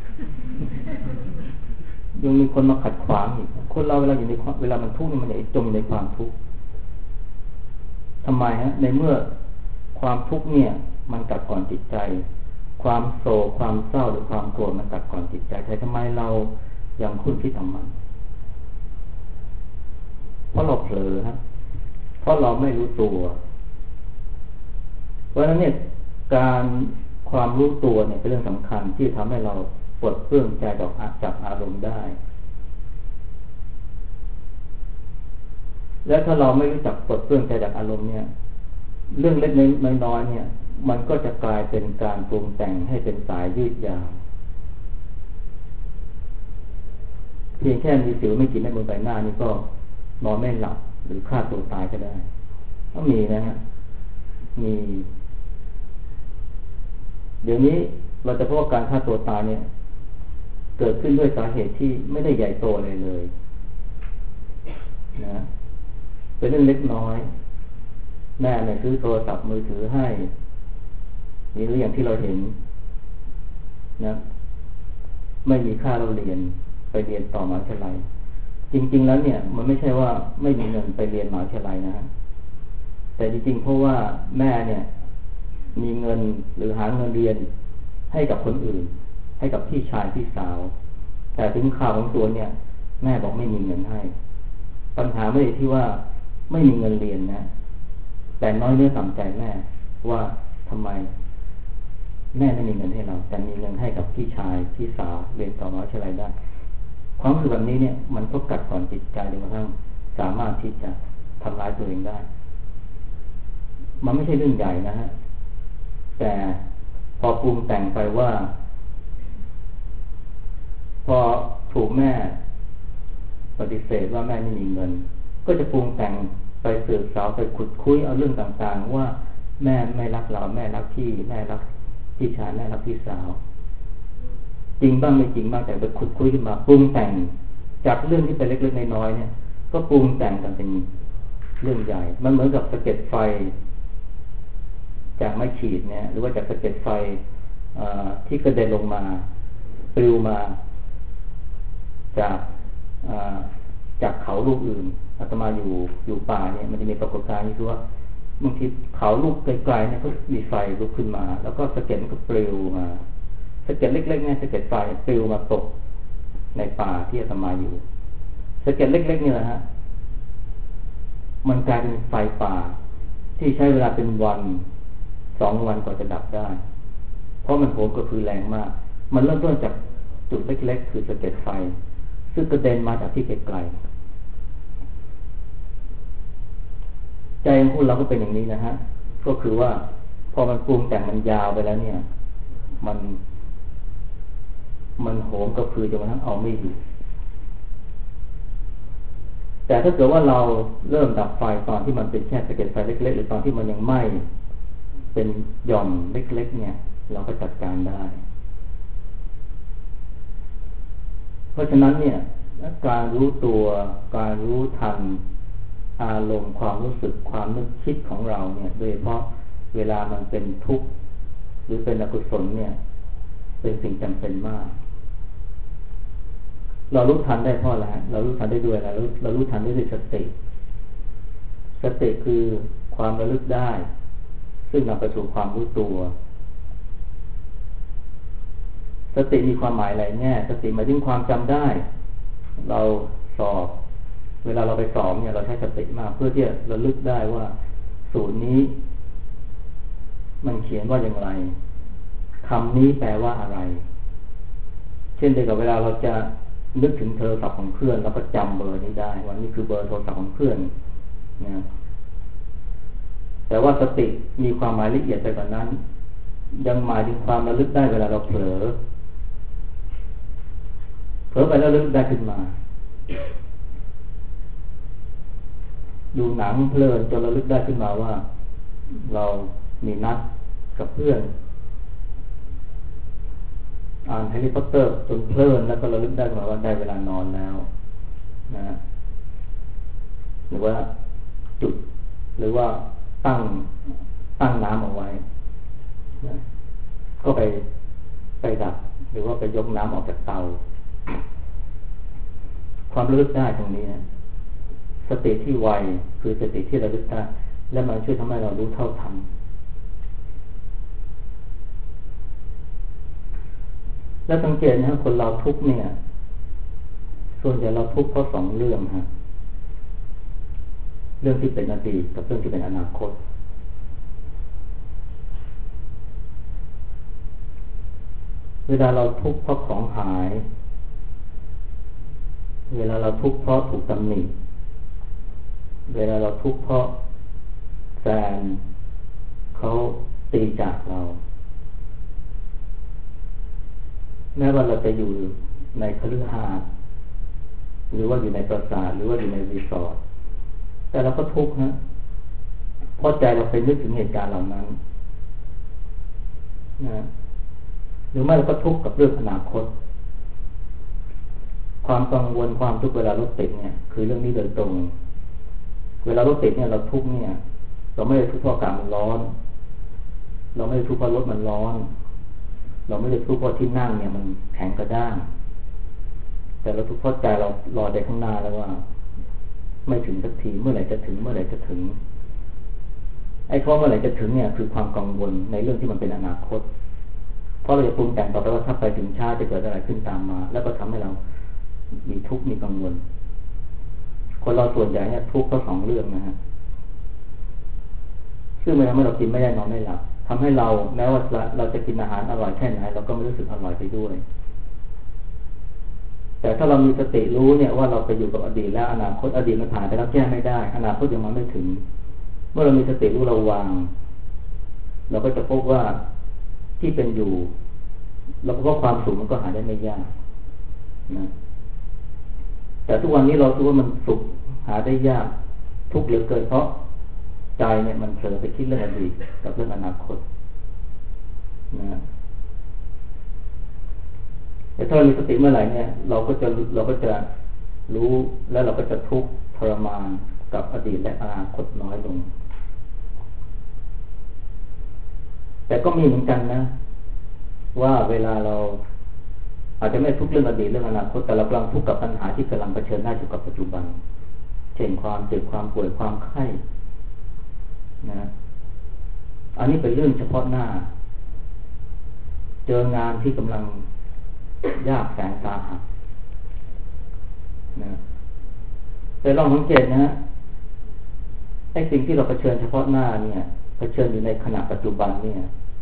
ยังมีคนมาขัดขวางอีกคนเราเวลาอยู่ในเวลามันทุกข์มันจะจมในความทุกข์ทำไมฮะในเมื่อความทุกข์เนี่ยมันกัดก่อนจิตใจความโศกความเศร้าหรือความโกรธมันกัดก่อนจิตใจแต่ทำไมเรายังคุ้นคิดทำมันเพราะเราเผลอฮะเพราะเราไม่รู้ตัวเพราะฉะนั้นเนี่ยการความรู้ตัวเนี่ยเป็นเรื่องสำคัญที่ทำให้เราปลดเปลื้องใจจากอารมณ์ได้และถ้าเราไม่รู้จักปลดเปลื้องใจจากอารมณ์เนี่ยเรื่องเล็กน้อยเนี่ยมันก็จะกลายเป็นการปรุงแต่งให้เป็นสายยืดยาวเพียงแค่มีสิวไม่กี่เม็ดบนใบหน้านี่ก็นอนไม่หลับหรือฆ่าตัวตายก็ได้ก็มีนะฮะมีเดี๋ยวนี้เราจะพบว่าการฆ่าตัวตายเนี่ยเกิดขึ้นด้วยสาเหตุที่ไม่ได้ใหญ่โตเลยนะเป็นเรื่องเล็กน้อยแม่เนี่ยซื้อโทรศัพท์มือถือให้หรืออย่างที่เราเห็นนะไม่มีค่าเราเรียนไปเรียนต่อมหาวิทยาลัยจริงๆแล้วเนี่ยมันไม่ใช่ว่าไม่มีเงินไปเรียนมหาวิทยาลัยนะแต่จริงๆเพราะว่าแม่เนี่ยมีเงินหรือหาเงินเรียนให้กับคนอื่นให้กับพี่ชายพี่สาวแต่ถึงข่าวของตัวเนี่ยแม่บอกไม่มีเงินให้ปัญหาไม่ได้ที่ว่าไม่มีเงินเรียนนะแต่น้อยเนื้อต่ำใจแม่ว่าทำไมแม่ไม่มีเงินให้เราแต่มีเงินให้กับพี่ชายพี่สาวเรียนต่อมหาวิทยาลัยได้ความรู้สึกแบบนี้เนี่ยมันก็กัดกร่อนจิตใจจนกระทั่งสามารถที่จะทำร้ายตัวเองได้มันไม่ใช่เรื่องใหญ่นะฮะแต่พอปรุงแต่งไปว่าพอถูกแม่ปฏิเสธว่าแม่ไม่มีเงินก็จะปรุงแต่งไปสืบสาวไปขุดคุยเอาเรื่องต่างๆว่าแม่ไม่รักเราแม่รักพี่แม่รักพี่ชายแม่รักพี่สาวจริงบ้างไม่จริงบ้างแต่ไปขุดคุยขึ้นมาปรุงแต่งจากเรื่องที่เป็นเล็กๆน้อยๆเนี่ยก็ปรุงแต่งกันเป็นเรื่องใหญ่มันเหมือนกับสะเก็ดไฟจากไม้ขีดเนี่ยหรือว่าจากสะเก็ดไฟที่กระเด็นลงมาปลิวมาจากเขาลูกอื่นอาตมาอยู่ป่าเนี่ยมันจะมีปรากฏการณ์ที่คือว่าบางทีเขาลูกไกลๆเนี่ยก็มีไฟลุกขึ้นมาแล้วก็สะเก็ดมันก็ปลิวมาสะเก็ดเล็กๆเนี่ยสะเก็ดไฟปลิวมาตกในป่าที่อาตมาอยู่สะเก็ดเล็กๆนี่แหละฮะมันกลายเป็นไฟป่าที่ใช้เวลาเป็นวัน2 วันกว่าจะดับได้เพราะมันโหมกระพือแรงมากมันเริ่มต้นจากจุดเล็กๆคือสะเก็ดไฟซึ่งกระเด็นมาจากที่ไกลๆใจของเราก็เป็นอย่างนี้นะฮะก็คือว่าพอมันปรุงแต่งมันยาวไปแล้วเนี่ยมันโหมกระพือจนกระทั่งเอาไม่อยู่แต่ถ้าเกิดว่าเราเริ่มดับไฟตอนที่มันเป็นแค่สะเก็ดไฟเล็กๆหรือตอนที่มันยังไหม้เป็นหย่อมเล็กๆเนี่ยเราก็จัดการได้เพราะฉะนั้นเนี่ยการรู้ตัวการรู้ทันอารมณ์ความรู้สึกความนึกคิดของเราเนี่ยโดยเฉพาะเวลามันเป็นทุกข์หรือเป็นอกุศลเนี่ยเป็นสิ่งจำเป็นมากเรารู้ทันได้เพราะอะไรเรารู้ทันได้ด้วยอะไรเรารู้ทันได้ด้วยสติคือความระลึกได้ซึ่งนำไปสู่ความรู้ตัวสติมีความหมายอะไรแน่สติหมายถึงความจำได้เราสอบเวลาเราไปสอบเนี่ยเราใช้สติมากเพื่อที่จะระลึกได้ว่าสูตรนี้มันเขียนว่าอย่างไรคำนี้แปลว่าอะไรเช่นเดียวกับเวลาเราจะนึกถึงโทรศัพท์ของเพื่อนเราก็จำเบอร์นี้ได้ว่านี่คือเบอร์โทรศัพท์ของเพื่อนนะแต่ว่าสติมีความหมายละเอียดไปกว่านั้นยังหมายถึงความระลึกได้เวลาเราเผลอไปแล้วระลึกได้ขึ้นมาดูหนังเพลินจนระลึกได้ขึ้นมาว่าเรามีนัดกับเพื่อนอ่านแฮร์รี่พอตเตอร์จนเพลินแล้วก็ระลึกได้ขึ้นมาว่าได้เวลานอนแล้วนะหรือว่าจุดหรือว่าตั้งน้ำเอาไว้นะก็ไปดับหรือว่าไปยกน้ำออกจากเตาความระลึกได้ตรงนี้นะสติที่ไวคือสติที่ระลึกได้และมันช่วยทำให้เรารู้เท่าทันและสังเกตนะคนเราทุกข์เนี่ยส่วนใหญ่เราทุกข์เพราะ2 เรื่องฮะเรื่องที่เป็นอดีตกับเรื่องที่เป็นอนาคตเวลาเราทุกข์เพราะของหายเวลาเราทุกข์เพราะถูกตำหนิเวลาเราทุกข์เพราะแฟนเขาตีจากเราแม้ว่าเราจะอยู่ในคฤหาสน์หรือว่าอยู่ในปราสาทหรือว่าอยู่ในรีสอร์ทแต่เราก็ทุกข์นะเพราะใจเราไปนึกถึงเหตุการณ์เหล่านั้นนะหรือไม่เราก็ทุกข์กับเรื่องอนาคตความกังวลความทุกข์เวลารถติดเนี่ยคือเรื่องนี้โดยตรงเวลารถติดเนี่ยเราทุกข์เนี่ยเราไม่ได้ทุกข์เพราะอากาศมันร้อนเราไม่ได้ทุกข์เพราะรถมันร้อนเราไม่ได้ทุกข์เพราะที่นั่งเนี่ยมันแข็งกระด้างแต่เราทุกข์เพราะใจเรารอใจข้างหน้าแล้วว่าไม่ถึงสักทีเมื่อไหร่จะถึงเมื่อไหร่จะถึงไอ้ข้อเมื่อไหร่จะถึงเนี่ยคือความกังวลในเรื่องที่มันเป็นอนาคตเพราะเราจะปรุงแต่งต่อไปว่าถ้าไปถึงช้าจะเกิดอะไรขึ้นตามมาแล้วก็ทำให้เรามีทุกข์มีกังวลคนเราส่วนใหญ่เนี่ยทุกข์เพราะสองเรื่องนะฮะซึ่งมันทำให้เรากินไม่ได้นอนไม่หลับทำให้เราแม้ว่าเราจะกินอาหารอร่อยแค่ไหนเราก็ไม่รู้สึกอร่อยไปด้วยแต่ถ้าเรามีสติรู้เนี่ยว่าเราไปอยู่กับอดีตแล้วอนาคตอดีตมันผ่านไปแล้วแก้ไม่ได้อนาคตยังมาไม่ถึงเมื่อเรามีสติรู้เราวางเราก็จะพบว่าที่เป็นอยู่เราก็ความสุขมันก็หาได้ไม่ยากนะแต่ทุกวันนี้เราคิดว่ามันสุขหาได้ยากทุกข์เหลือเกินเพราะใจเนี่ยมันเผลอไปคิดเรื่องอดีตกับเรื่องอนาคตนะแต่ถ้าเรามีสติเมื่อไหร่เนี่ยเราก็จะรู้แล้วเราก็จะทุกข์ทรมานกับอดีตและอนาคตน้อยลงแต่ก็มีเหมือนกันนะว่าเวลาเราอาจจะไม่ทุกข์เรื่องอดีตเรื่องอนาคตแต่เรากำลังทุกข์กับปัญหาที่กำลังเผชิญหน้าอยู่กับปัจจุบันเช่นความเจ็บความป่วยความไข้นะอันนี้เป็นเรื่องเฉพาะหน้าเจองานที่กำลังยากแสนสาหัสนะแต่ลองสังเกตนะไอ้สิ่งที่เราเผชิญเฉพาะหน้าเนี่ยเผชิญอยู่ในขณะปัจจุบันเนี่ย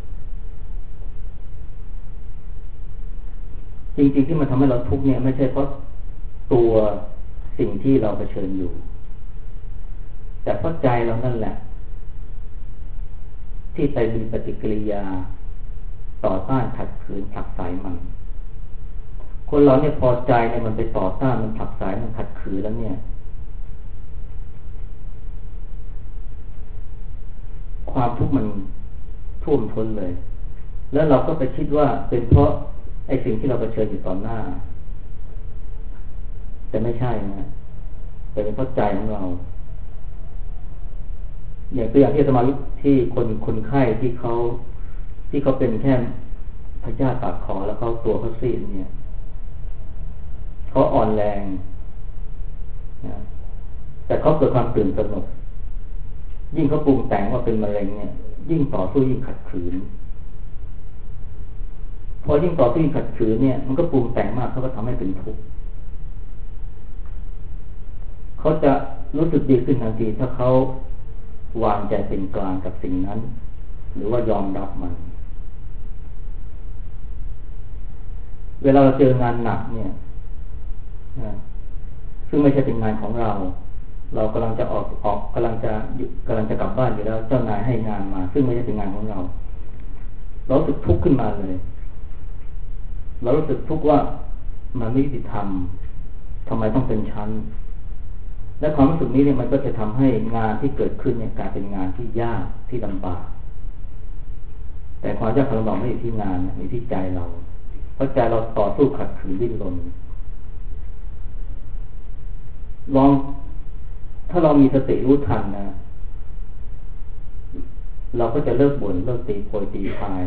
จริงๆที่มันทำให้เราทุกข์เนี่ยไม่ใช่เพราะตัวสิ่งที่เราเผชิญอยู่แต่เพราะใจเรานั่นแหละที่ไปมีปฏิกิริยาต่อต้านขัดขืนผลักไสมันคนเราเนี่ยพอใจเนี่ยมันไปต่อต้านมันผลักไสมันขัดขืนแล้วเนี่ยความทุกข์มันท่วมท้นเลยแล้วเราก็ไปคิดว่าเป็นเพราะไอ้สิ่งที่เราเผชิญอยู่ต่อหน้าแต่ไม่ใช่นะแต่เป็นเพราะใจของเราอย่างตัวอย่างที่สมาธิที่คนไข้ที่เขาเป็นแค่พยาธิปากคอแล้วเขาตัวเขาซีดเนี่ยเขาอ่อนแรงนะแต่เขาเกิดความตื่นตระหนกยิ่งเขาปรุงแต่งว่าเป็นมะเร็งเนี่ยยิ่งต่อสู้ยิ่งขัดขืนพอยิ่งต่อสู้ยิ่งขัดขืนเนี่ยมันก็ปรุงแต่งมากเขาก็ทำให้เป็นทุกข์เขาจะรู้สึกดีขึ้นทันทีถ้าเขาวางใจเป็นกลางกับสิ่งนั้นหรือว่ายอมรับมันเวลาเราเจองานหนักเนี่ยซึ่งไม่ใช่เป็นงานของเรากำลังจะออกกำลังจะกลับบ้านอยู่แล้วเจ้านายให้งานมาซึ่งไม่ใช่เป็นงานของเราเรารู้สึกทุกข์ขึ้นมาเลยเรารู้สึกทุกข์ว่ามันไม่ยุติธรรมทำไมต้องเป็นชั้นและความรู้สึกนี้เนี่ยมันก็จะทำให้งานที่เกิดขึ้นเนี่ยกลายเป็นงานที่ยากที่ลำบากแต่ความยากลำบากไม่อยู่ที่งานอยู่ที่ใจเราเพราะใจเราต่อสู้ขัดขืนดิ้นรนถ้าเรามีสติรู้ทันนะเราก็จะเลิกบ่นเลิกตีโพยตีพาย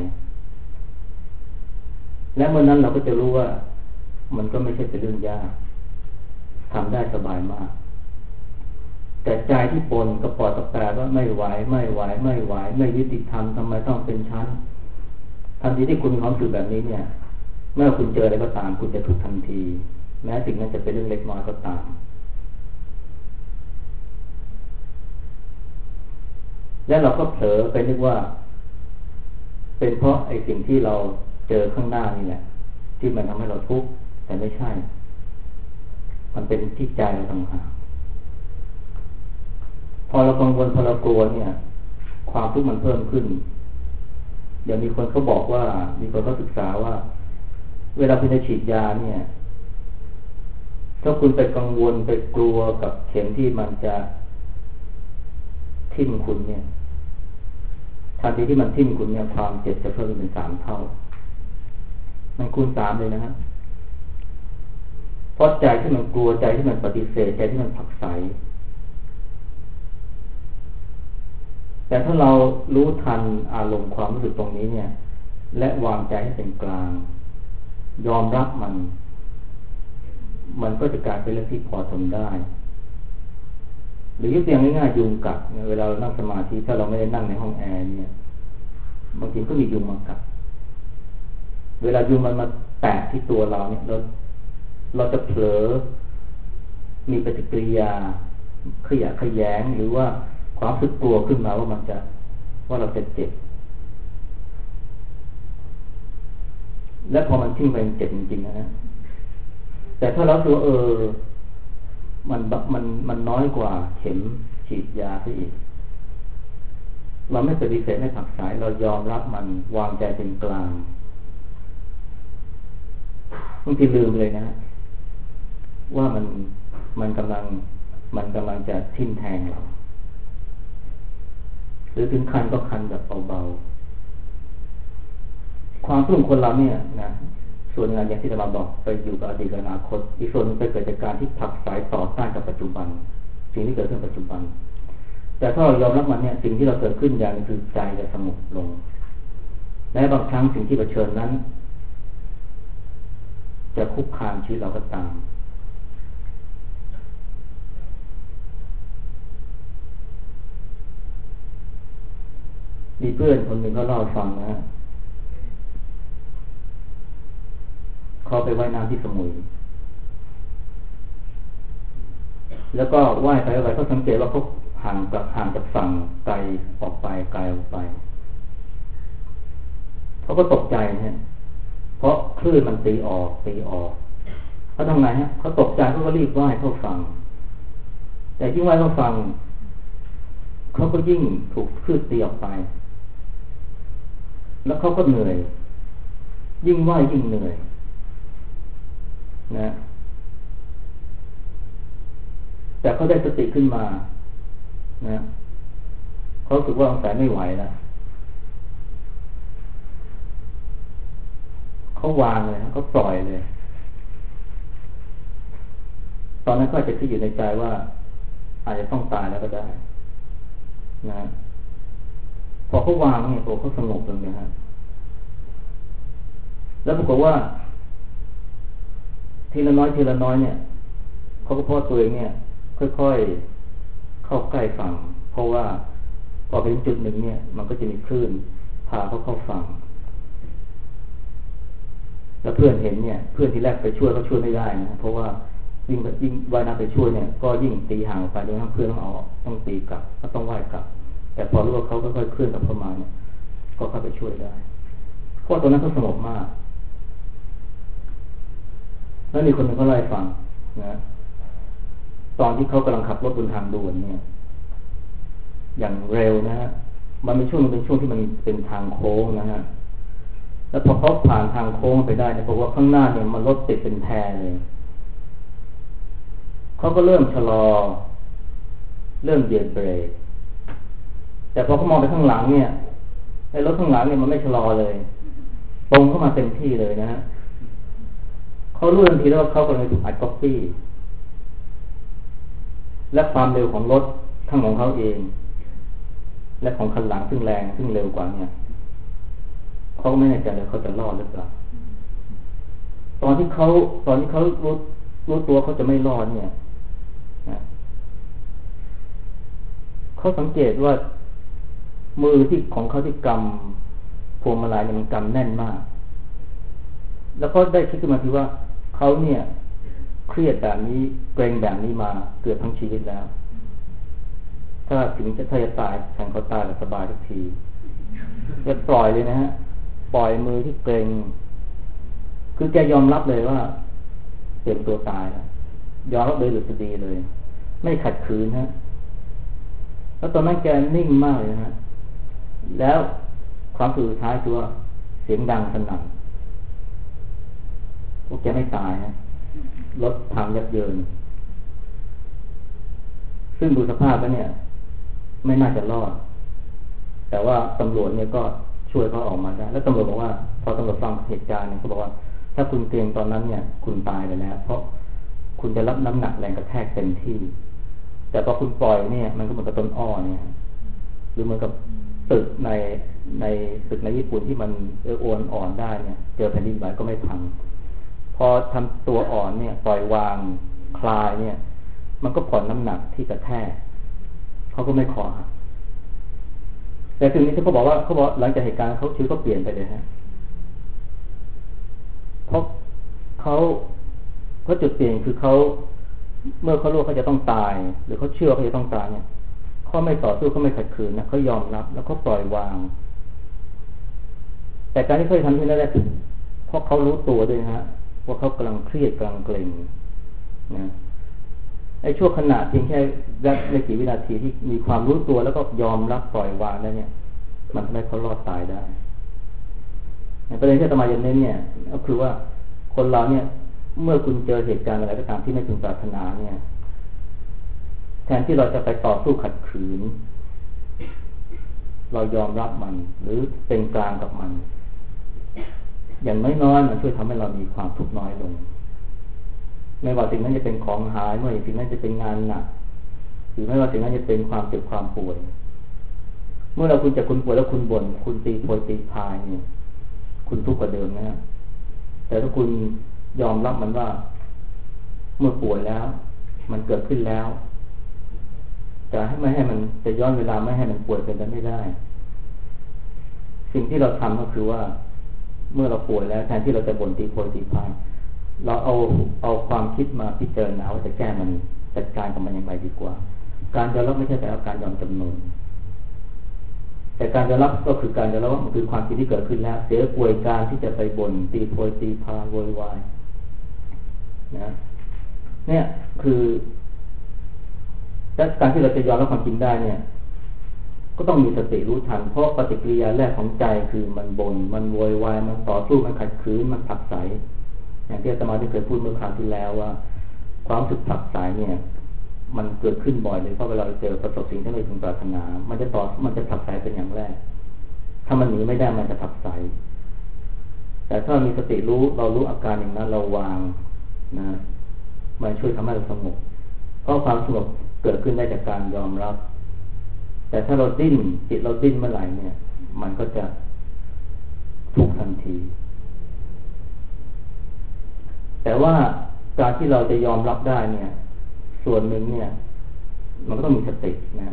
และเมื่อนั้นเราก็จะรู้ว่ามันก็ไม่ใช่เป็นเรื่องยากทำได้สบายมากแต่ใจที่ปนก็ปอดตะแปรว่าไม่ไหวไม่ยุติธรรมทำไมต้องเป็นชั้นทันทีที่คุณมีความรู้สึกแบบนี้เนี่ยเมื่อคุณเจออะไรก็ตามคุณจะทุกข์ทันทีแม้สิ่งนั้นจะเป็นเรื่องเล็กน้อยก็ตามและเราก็เผลอไปนึกว่าเป็นเพราะไอ้สิ่งที่เราเจอข้างหน้านี่แหละที่มันทำให้เราทุกข์แต่ไม่ใช่มันเป็นที่ใจเราต่างหากพอเรากังวลพอเรากลัวเนี่ยความทุกข์มันเพิ่มขึ้นเดี๋ยวมีคนเขาบอกว่ามีคนเขาศึกษาว่าเวลาคุณจะฉีดยาเนี่ยถถ้าคุณไปกังวลไปกลัวกับเข็มที่มันจะทิ่มคุณเนี่ยทันทีที่มันทิ่มคุณเนี่ยความเจ็บจะเพิ่มเป็น3 เท่ามันคูณ3เลยนะฮะเพราะใจที่มันกลัวใจที่มันปฏิเสธใจที่มันผลักไสแต่ถ้าเรารู้ทันอารมณ์ความรู้สึกตรงนี้เนี่ยและวางใจให้เป็นกลางยอมรับมันก็จะกลายเป็นเรื่องที่พอทนได้หรือยกตัวอย่างง่ายๆยุงกัดเวลาเรานั่งสมาธิถ้าเราไม่ได้นั่งในห้องแอร์เนี่ยบางทีก็มียุงมากัดเวลายุงมันมาแตะที่ตัวเราเนี่ยเราจะเผลอมีปฏิกิริยาขยะแขยงหรือว่าความรู้สึกกลัวขึ้นมาว่าเราจะเจ็บและพอมันทิ้งไปเจ็บจริงๆนะแต่ถ้าเราตัวมันน้อยกว่าเข็มฉีดยาซะอีกเราไม่ปฏิเสธไม่ผลักไสเรายอมรับมันวางใจเป็นกลางบางทีลืมเลยนะว่ามันกำลังจะทิ่มแทงเราหรือถึงคันก็คันแบบเบาๆความรุ่งคนเราเนี่ยนะส่วนงานอย่างที่จะมาบอกไปอยู่กับอดีตกับอนาคตอีกส่วนนึงไปเกิดจากการที่ผลักไสต่อต้านกับปัจจุบันสิ่งที่เกิดขึ้นปัจจุบันแต่ถ้าเรายอมรับมันเนี่ยสิ่งที่เราเกิดขึ้นอย่างนึงคือใจจะสงบลงและบางครั้งสิ่งที่เผชิญนั้นจะคุกคามชีวิตเราก็ตามมีเพื่อนคนหนึ่งเขาเล่าฟังนะเขาไปว่ายน้ำที่สมุยแล้วก็ว่ายไปเขาสังเกตว่าเขาห่างจากฝั่งไกลออกไปเขาก็ตกใจเนี่ยเพราะคลื่นมันตีออกเขาทำไงฮะเขาตกใจเขาก็รีบว่ายเข้าฝั่งแต่ยิ่งว่ายเข้าฝั่งเขาก็ยิ่งถูกคลื่นตีออกไปแล้วเขาก็เหนื่อยยิ่งว่ายยิ่งเหนื่อยนะแต่เขาได้สติขึ้นมานะเขารู้สึกว่าสงสัยไม่ไหวแล้วเขาวางเลยนะเขาปล่อยเลยตอนนั้นเขาจะคิดอยู่ในใจว่าอาจจะต้องตายแล้วก็ได้นะพอเขาวางเนี่ยเขาสงบลงนะฮะแล้วปรากฏว่าทีละน้อยเนี่ยเขาก็พอตัวเองเนี่ยค่อยๆเข้าใกล้ฝั่งเพราะว่าพอไปถึงจุดหนึ่งเนี่ยมันก็จะมีคลื่นพาเขาเข้าฝั่งแล้วเพื่อนเห็นเนี่ยเพื่อนที่แรกไปช่วยเขาช่วยไม่ได้นะเพราะว่ายิ่งว่ายน้ำไปช่วยเนี่ยก็ยิ่งตีห่างไปโดยทั้งเพื่อนต้องตีกลับก็ต้องว่ายกลับแต่พอรู้ว่าเขาค่อยๆเคลื่อนกลับเข้ามาเนี่ยก็เข้าไปช่วยได้เพราะตอนนั้นเขาสงบมากแล้วมีคนหนึ่งเขาเล่าให้ฟังนะตอนที่เขากำลังขับรถบนทางด่วนเนี่ยอย่างเร็วนะฮะมันเป็นช่วงที่มันเป็นทางโค้งนะฮะแล้วพอเขาผ่านทางโค้งไปได้เนี่ยเพราะว่าข้างหน้าเนี่ยมันรถติดเป็นแพรเลยเขาก็เริ่มชะลอเริ่มเหยียบเบรกแต่พอเขามองไปข้างหลังเนี่ยไอ้รถข้างหลังเนี่ยมันไม่ชะลอเลยตรงเข้ามาเต็มที่เลยนะฮะเขารู้ทันทีแล้วว่าเขากำลังถูกอัดก๊อปปี้และความเร็วของรถทั้งของเขาเองและของคันหลังซึ่งเร็วกว่าเนี่ยเขาก็ไม่แน่ใจเลยเขาจะรอดหรือเปล่าตอนที่เขารู้ตัวเขาจะไม่รอดเนี่ยนะเขาสังเกตว่ามือที่ของเขาที่กำพวงมาลัยเนี่ยมันกำแน่นมากแล้วก็ได้คิดขึ้นมาทีว่าเขาเนี่ยเครียดแบบนี้เกรงแบบนี้มาเกือบทั้งชีวิตแล้วถ้าจะตายฉันเขาตายแล้วสบายทุกทีจะปล่อยเลยนะฮะปล่อยมือที่เกรงคือแกยอมรับเลยว่าเตรียมตัวตายแล้วยอมรับเลยหลุดดีเลยไม่ขัดขืนฮะแล้วตอนนั้นแกนิ่งมากเลยนะฮะแล้วความสุดท้ายคือว่าเสียงดังสนั่นพวกแกไม่ตายนะรถพังยับเยินซึ่งดูสภาพแล้วเนี่ยไม่น่าจะรอดแต่ว่าตำรวจเนี่ยก็ช่วยเขาออกมาได้แล้วตำรวจบอกว่าพอตำรวจฟังเหตุการณ์เนี่ยเขาบอกว่าถ้าคุณเกรงตอนนั้นเนี่ยคุณตายไปแล้วเพราะคุณจะรับน้ำหนักแรงกระแทกเต็มที่แต่พอคุณปล่อยเนี่ยมันก็เหมือนกับต้นอ้อเนี่ยหรือเหมือนกับตึกในตึกในญี่ปุ่นที่มันโอนอ่อนได้เนี่ยเจอแผ่นดินไหวก็ไม่พังพอทำตัวอ่อนเนี่ยปล่อยวางคลายเนี่ยมันก็ผ่อนน้ำหนักที่กระแทกเขาก็ไม่คอหักแต่ถึงนี้ที่เขาบอกหลังจากเหตุการณ์เขาชีวิตก็เปลี่ยนไปเลยฮะเพราะจุดเปลี่ยนคือเขาเมื่อเขารู้เขาจะต้องตายหรือเขาเชื่อเขาจะต้องตายเนี่ยเขาไม่ต่อสู้เขาไม่ขัดขืนนะเขายอมรับแล้วเขาปล่อยวางแต่การที่เขาทำที่นั่นแหละคือเพราะเขารู้ตัวด้วยฮะว่าเขากำลังเครียดกำลังเกร็งนะไอ้ช่วงขณะเพียงแค่ไม่กี่วินาทีที่มีความรู้ตัวแล้วก็ยอมรับปล่อยวางแล้วเนี่ยมันทำให้เขารอดตายได้ประเด็นที่อาตมาจะเน้นเนี่ยก็คือว่าคนเราเนี่ยเมื่อคุณเจอเหตุการณ์อะไรก็ตามที่ไม่พึงปรารถนาเนี่ยแทนที่เราจะไปต่อสู้ขัดขืนเรายอมรับมันหรือเป็นกลางกับมันอย่างน้อยๆมันช่วยทำให้เรามีความทุกข์น้อยลงไม่ว่าสิ่งนั้นจะเป็นของหายไม่ว่าสิ่งนั้นจะเป็นงานหนักหรือไม่ว่าสิ่งนั้นจะเป็นความเจ็บความป่วยเมื่อคุณป่วยแล้วคุณบ่นคุณตีโพยตีพายเนี่ยคุณทุกข์กว่าเดิมนะแต่ถ้าคุณยอมรับมันว่าเมื่อป่วยแล้วมันเกิดขึ้นแล้วจะไม่ให้มันจะย้อนเวลาไม่ให้มันป่วยเป็นไปไม่ได้สิ่งที่เราทำก็คือว่าเมื่อเราป่วยแล้วแทนที่เราจะบ่นตีโพยตีพายเราเอาความคิดมาพิจารณาว่าจะแก้มันจัดการกับมันอย่างไรดีกว่าการยอมรับไม่ใช่แต่ว่าการยอมจำนนแต่การยอมรับก็คือการยอมรับว่ามันคือความคิดที่เกิดขึ้นแล้วเสียป่วยการที่จะไปบ่นตีโพยตีพายโวยวายนะเนี่ยคือการที่เราจะยอมรับความจริงได้เนี่ยก็ต้องมีสติรู้ทันเพราะปฏิกิริยาแรกของใจคือมันบ่นมันโวยวายมันต่อสู้มันขัดขืนมันผลักไสอย่างที่อาตมาได้เคยพูดเมื่อคราวที่แล้วว่าความรู้สึกผลักไสเนี่ยมันเกิดขึ้นบ่อยเลยเพราะเวลาเราเจอประสบสิ่งที่ไม่พึงปรารถนามันจะผลักไสเป็นอย่างแรกถ้ามันหนีไม่ได้มันจะผลักไสแต่ถ้ามีสติรู้เรารู้อาการอย่างนั้นเราวางนะมันช่วยทำให้เราสงบเพราะความสงบเกิดขึ้นได้จากการยอมรับแต่ถ้าเราดิ้นจิตเราดิ้นเมื่อไหร่เนี่ยมันก็จะทุกข์ทันทีแต่ว่าการที่เราจะยอมรับได้เนี่ยส่วนหนึ่งเนี่ยมันก็ต้องมีสตินะ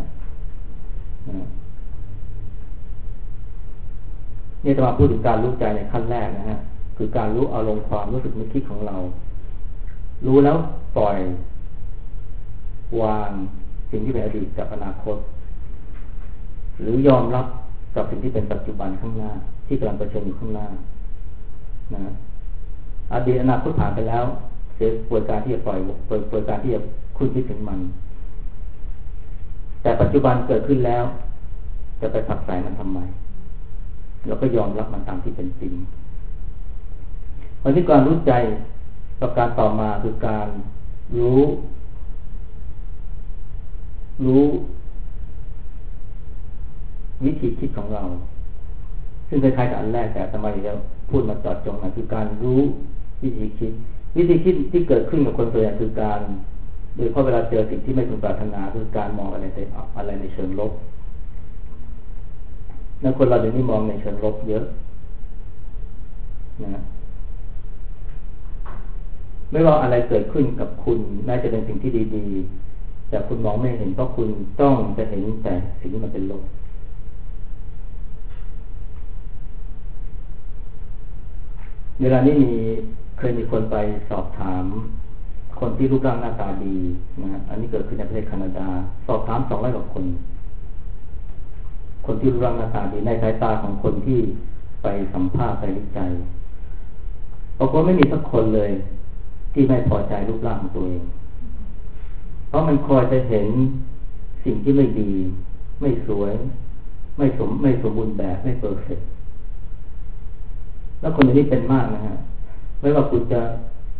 นี่จะมาพูดถึงการรู้ใจในขั้นแรกนะฮะคือการรู้อารมณ์ความรู้สึกนึกคิดของเรารู้แล้วปล่อยวางสิ่งที่เป็นอดีตกับอนาคตหรือยอมรับกับสิ่งที่เป็นปัจจุบันข้างหน้าที่กำลังเผชิญอยู่ข้างหน้านะอดีตอนาคตผ่านไปแล้วเสียป่วยการที่จะปล่อยการที่จะคุ้นคิดถึงมันแต่ปัจจุบันเกิดขึ้นแล้วจะไปผักใส่มันทำไมเราก็ยอมรับมันตามที่เป็นจริงวันที่การรู้ใจประการต่อมาคือการรู้วิธีคิดของเราซึ่งคล้ายๆกับอันแรกแต่ทำไมเราพูดมาจอดจงนะคือการรู้วิธีคิดที่เกิดขึ้นกับคนส่วนใหญ่คือการโดยเฉพาะเวลาเจอสิ่งที่ไม่พึงปรารถนาคือการมองอะไรในเชิงลบแล้วคนเราเดี๋ยวนี้มองในเชิงลบเยอะนะไม่ว่าอะไรเกิดขึ้นกับคุณแม้จะเป็นสิ่งที่ดีๆแต่คุณมองไม่เห็นเพราะคุณต้องจะเห็นแต่สิ่งที่มันเป็นลบเวลานี้เคยมีคนไปสอบถามคนที่รูปร่างหน้าตาดีนะอันนี้เกิดขึ้นในประเทศแคนาดาสอบถาม200 กว่าคนที่รูปร่างหน้าตาดีในสายตาของคนที่ไปสัมภาษณ์ไปวิจัยปรากฏไม่มีสักคนเลยที่ไม่พอใจรูปร่างของตัวเองเพราะมันคอยจะเห็นสิ่งที่ไม่ดีไม่สวยไม่สมบูรณ์แบบไม่เพอร์เฟกต์แล้วคนนี้เป็นมากนะฮะไม่ว่าคุณจะ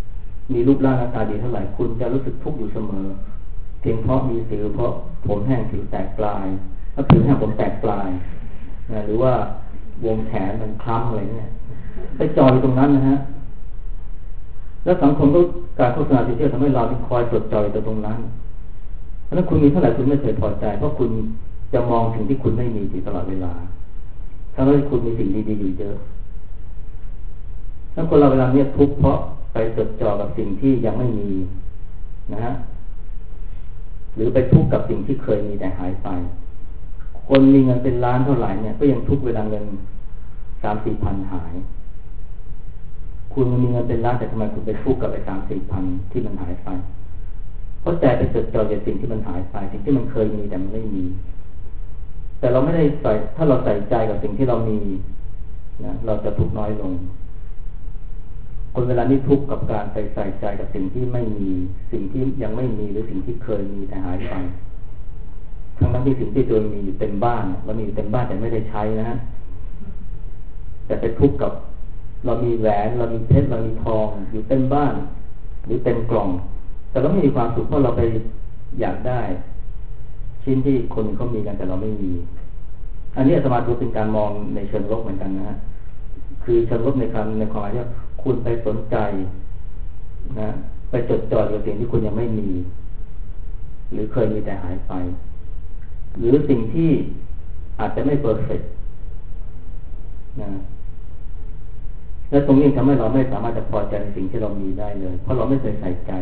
มีรูปร่างหน้าตาดีเท่าไหร่คุณจะรู้สึกทุกข์อยู่เสมอเพียงเพราะมีสิวเพราะผมแห้งผิวแตกปลายถ้าผิวแห้งผมแตกปลายนะหรือว่าวงแขนมันคล้ำอะไรเนี่ยไปจอยตรงนั้นนะฮะแล้วสังคมก็การโฆษณาที่เที่ยวทำให้เราคอยจดจ่ออยู่ตรงนั้นเพราะฉะนั้นคุณมีเท่าไหร่คุณไม่เคยพอใจเพราะคุณจะมองสิ่งที่คุณไม่มีอยู่ตลอดเวลาทั้งที่คุณมีสิ่งดีๆอยู่เยอะถ้าคนเราเวลาเนี่ยทุกข์เพราะไปจดจ่อกับสิ่งที่ยังไม่มีนะฮะหรือไปทุกข์กับสิ่งที่เคยมีแต่หายไปคนมีเงินเป็นล้านเท่าไหร่เนี่ยก็ยังทุกข์เวลาเงิน3-4 พันหายคุณมีเงินเป็นล้านแต่ทำไมคุณไปทุกข์กับไอ้3-4 พันที่มันหายไปเพราะใจไปจดจ่อกับสิ่งที่มันหายไปสิ่งที่มันเคยมีแต่มันไม่มีแต่เราไม่ได้ใส่ถ้าเราใส่ใจกับสิ่งที่เรามีนะเราจะทุกข์น้อยลงคนเวลานี้ทุกข์กับการไปใส่ใจกับสิ่งที่ไม่มีสิ่งที่ยังไม่มีหรือสิ่งที่เคยมีแต่หายไปทั้งนั้นที่สิ่งที่ตัวมีอยู่เต็มบ้านเรามีอยู่เต็มบ้านแต่ไม่ได้ใช้นะฮะแต่ไปทุกข์กับเรามีแหวนเรามีเพชรเรามีทองอยู่เต็มบ้านหรือเต็มกล่องแต่เราไม่มีความสุขเพราะเราไปอยากได้ชิ้นที่คนเขามีกันแต่เราไม่มีอันนี้อาตมาดูเป็นการมองในเชิงลบเหมือนกันนะฮะคือเชิงลบในความหมายว่าคุณไปสนใจนะไปจดจ่อกับสิ่งที่คุณยังไม่มีหรือเคยมีแต่หายไปหรือสิ่งที่อาจจะไม่เพอร์เฟกต์นะและตรงนี้ทำให้เราไม่สามารถจะพอใจในสิ่งที่เรามีได้เลยเพราะเราไม่เคยใส่ใจ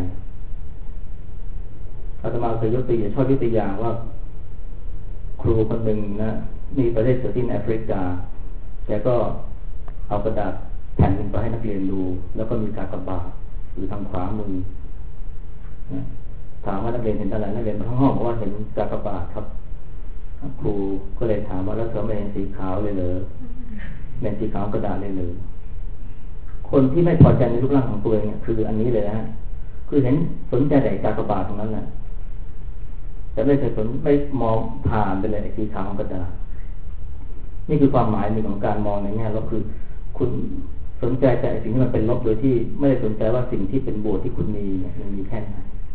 อาตมาเคยยกตัวอย่างชอบยกตัวอย่างว่าครูคนหนึ่งนะมีประเทศที่แอฟริกาแกก็เอากระดาษแผ่นหนึ่งไปให้นักเรียนดูแล้วก็มีกากบาทอยู่ทางขวามือนะถามว่านักเรียนเห็นอะไรนักเรียนทั้งห้องบอกว่าเห็นกากบาทครับครูก็เลยถามว่าแล้วเธอไม่เห็นสีขาวเลยเหรอเป็นสีขาวกระดาษเลยเหรอคนที่ไม่พอใจในรูปร่างของตัวเองเนี่ยคืออันนี้เลยนะคือเห็นสนใจแต่กากบาทตรงนั้นแหละแต่ไม่เคยไม่มองผ่านไปเลยสีขาวของกระดาษนี่คือความหมายหนึ่งของการมองในแง่ลบคือคุณสนใจแต่สิ่งที่มันเป็นลบโดยที่ไม่ได้สนใจว่าสิ่งที่เป็นบวกที่คุณมีเนี่ยมันมีแค่ไหน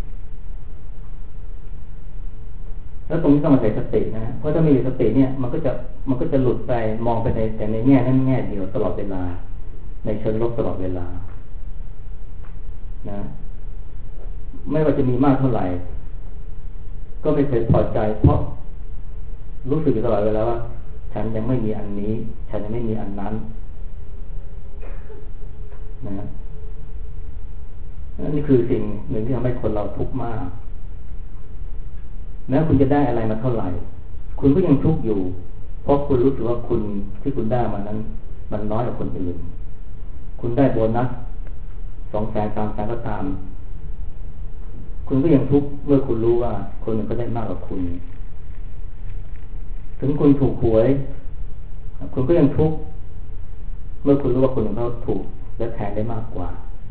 แล้วตรงนี้ต้องมาใส่สตินะเพราะถ้าไม่มีสติเนี่ยมันก็จะหลุดไปมองไปในแต่ในแง่นั้นแง่เดียวตลอดเวลาในเชิงลบตลอดเวลานะไม่ว่าจะมีมากเท่าไหร่ก็ไม่เคยพอใจเพราะรู้สึกอยู่ตลอดเวลาว่าฉันยังไม่มีอันนี้ฉันยังไม่มีอันนั้นนะนี่คือสิ่งหนึ่งที่ทำให้คนเราทุกข์มากแม้คุณจะได้อะไรมาเท่าไหร่คุณก็ยังทุกข์อยู่เพราะคุณรู้สึกว่าคุณที่คุณได้มานั้นมันน้อยกว่าคนอื่นคุณได้โบนัส200,000 300,000ก็ตามคุณก็ยังทุกข์เมื่อคุณรู้ว่าคนอื่นก็ได้มากกว่าคุณถึงคุณถูกหวยคุณก็ยังทุกข์เมื่อคุณรู้ว่าคนอื่นเขาถูกและแทงได้มากกว่า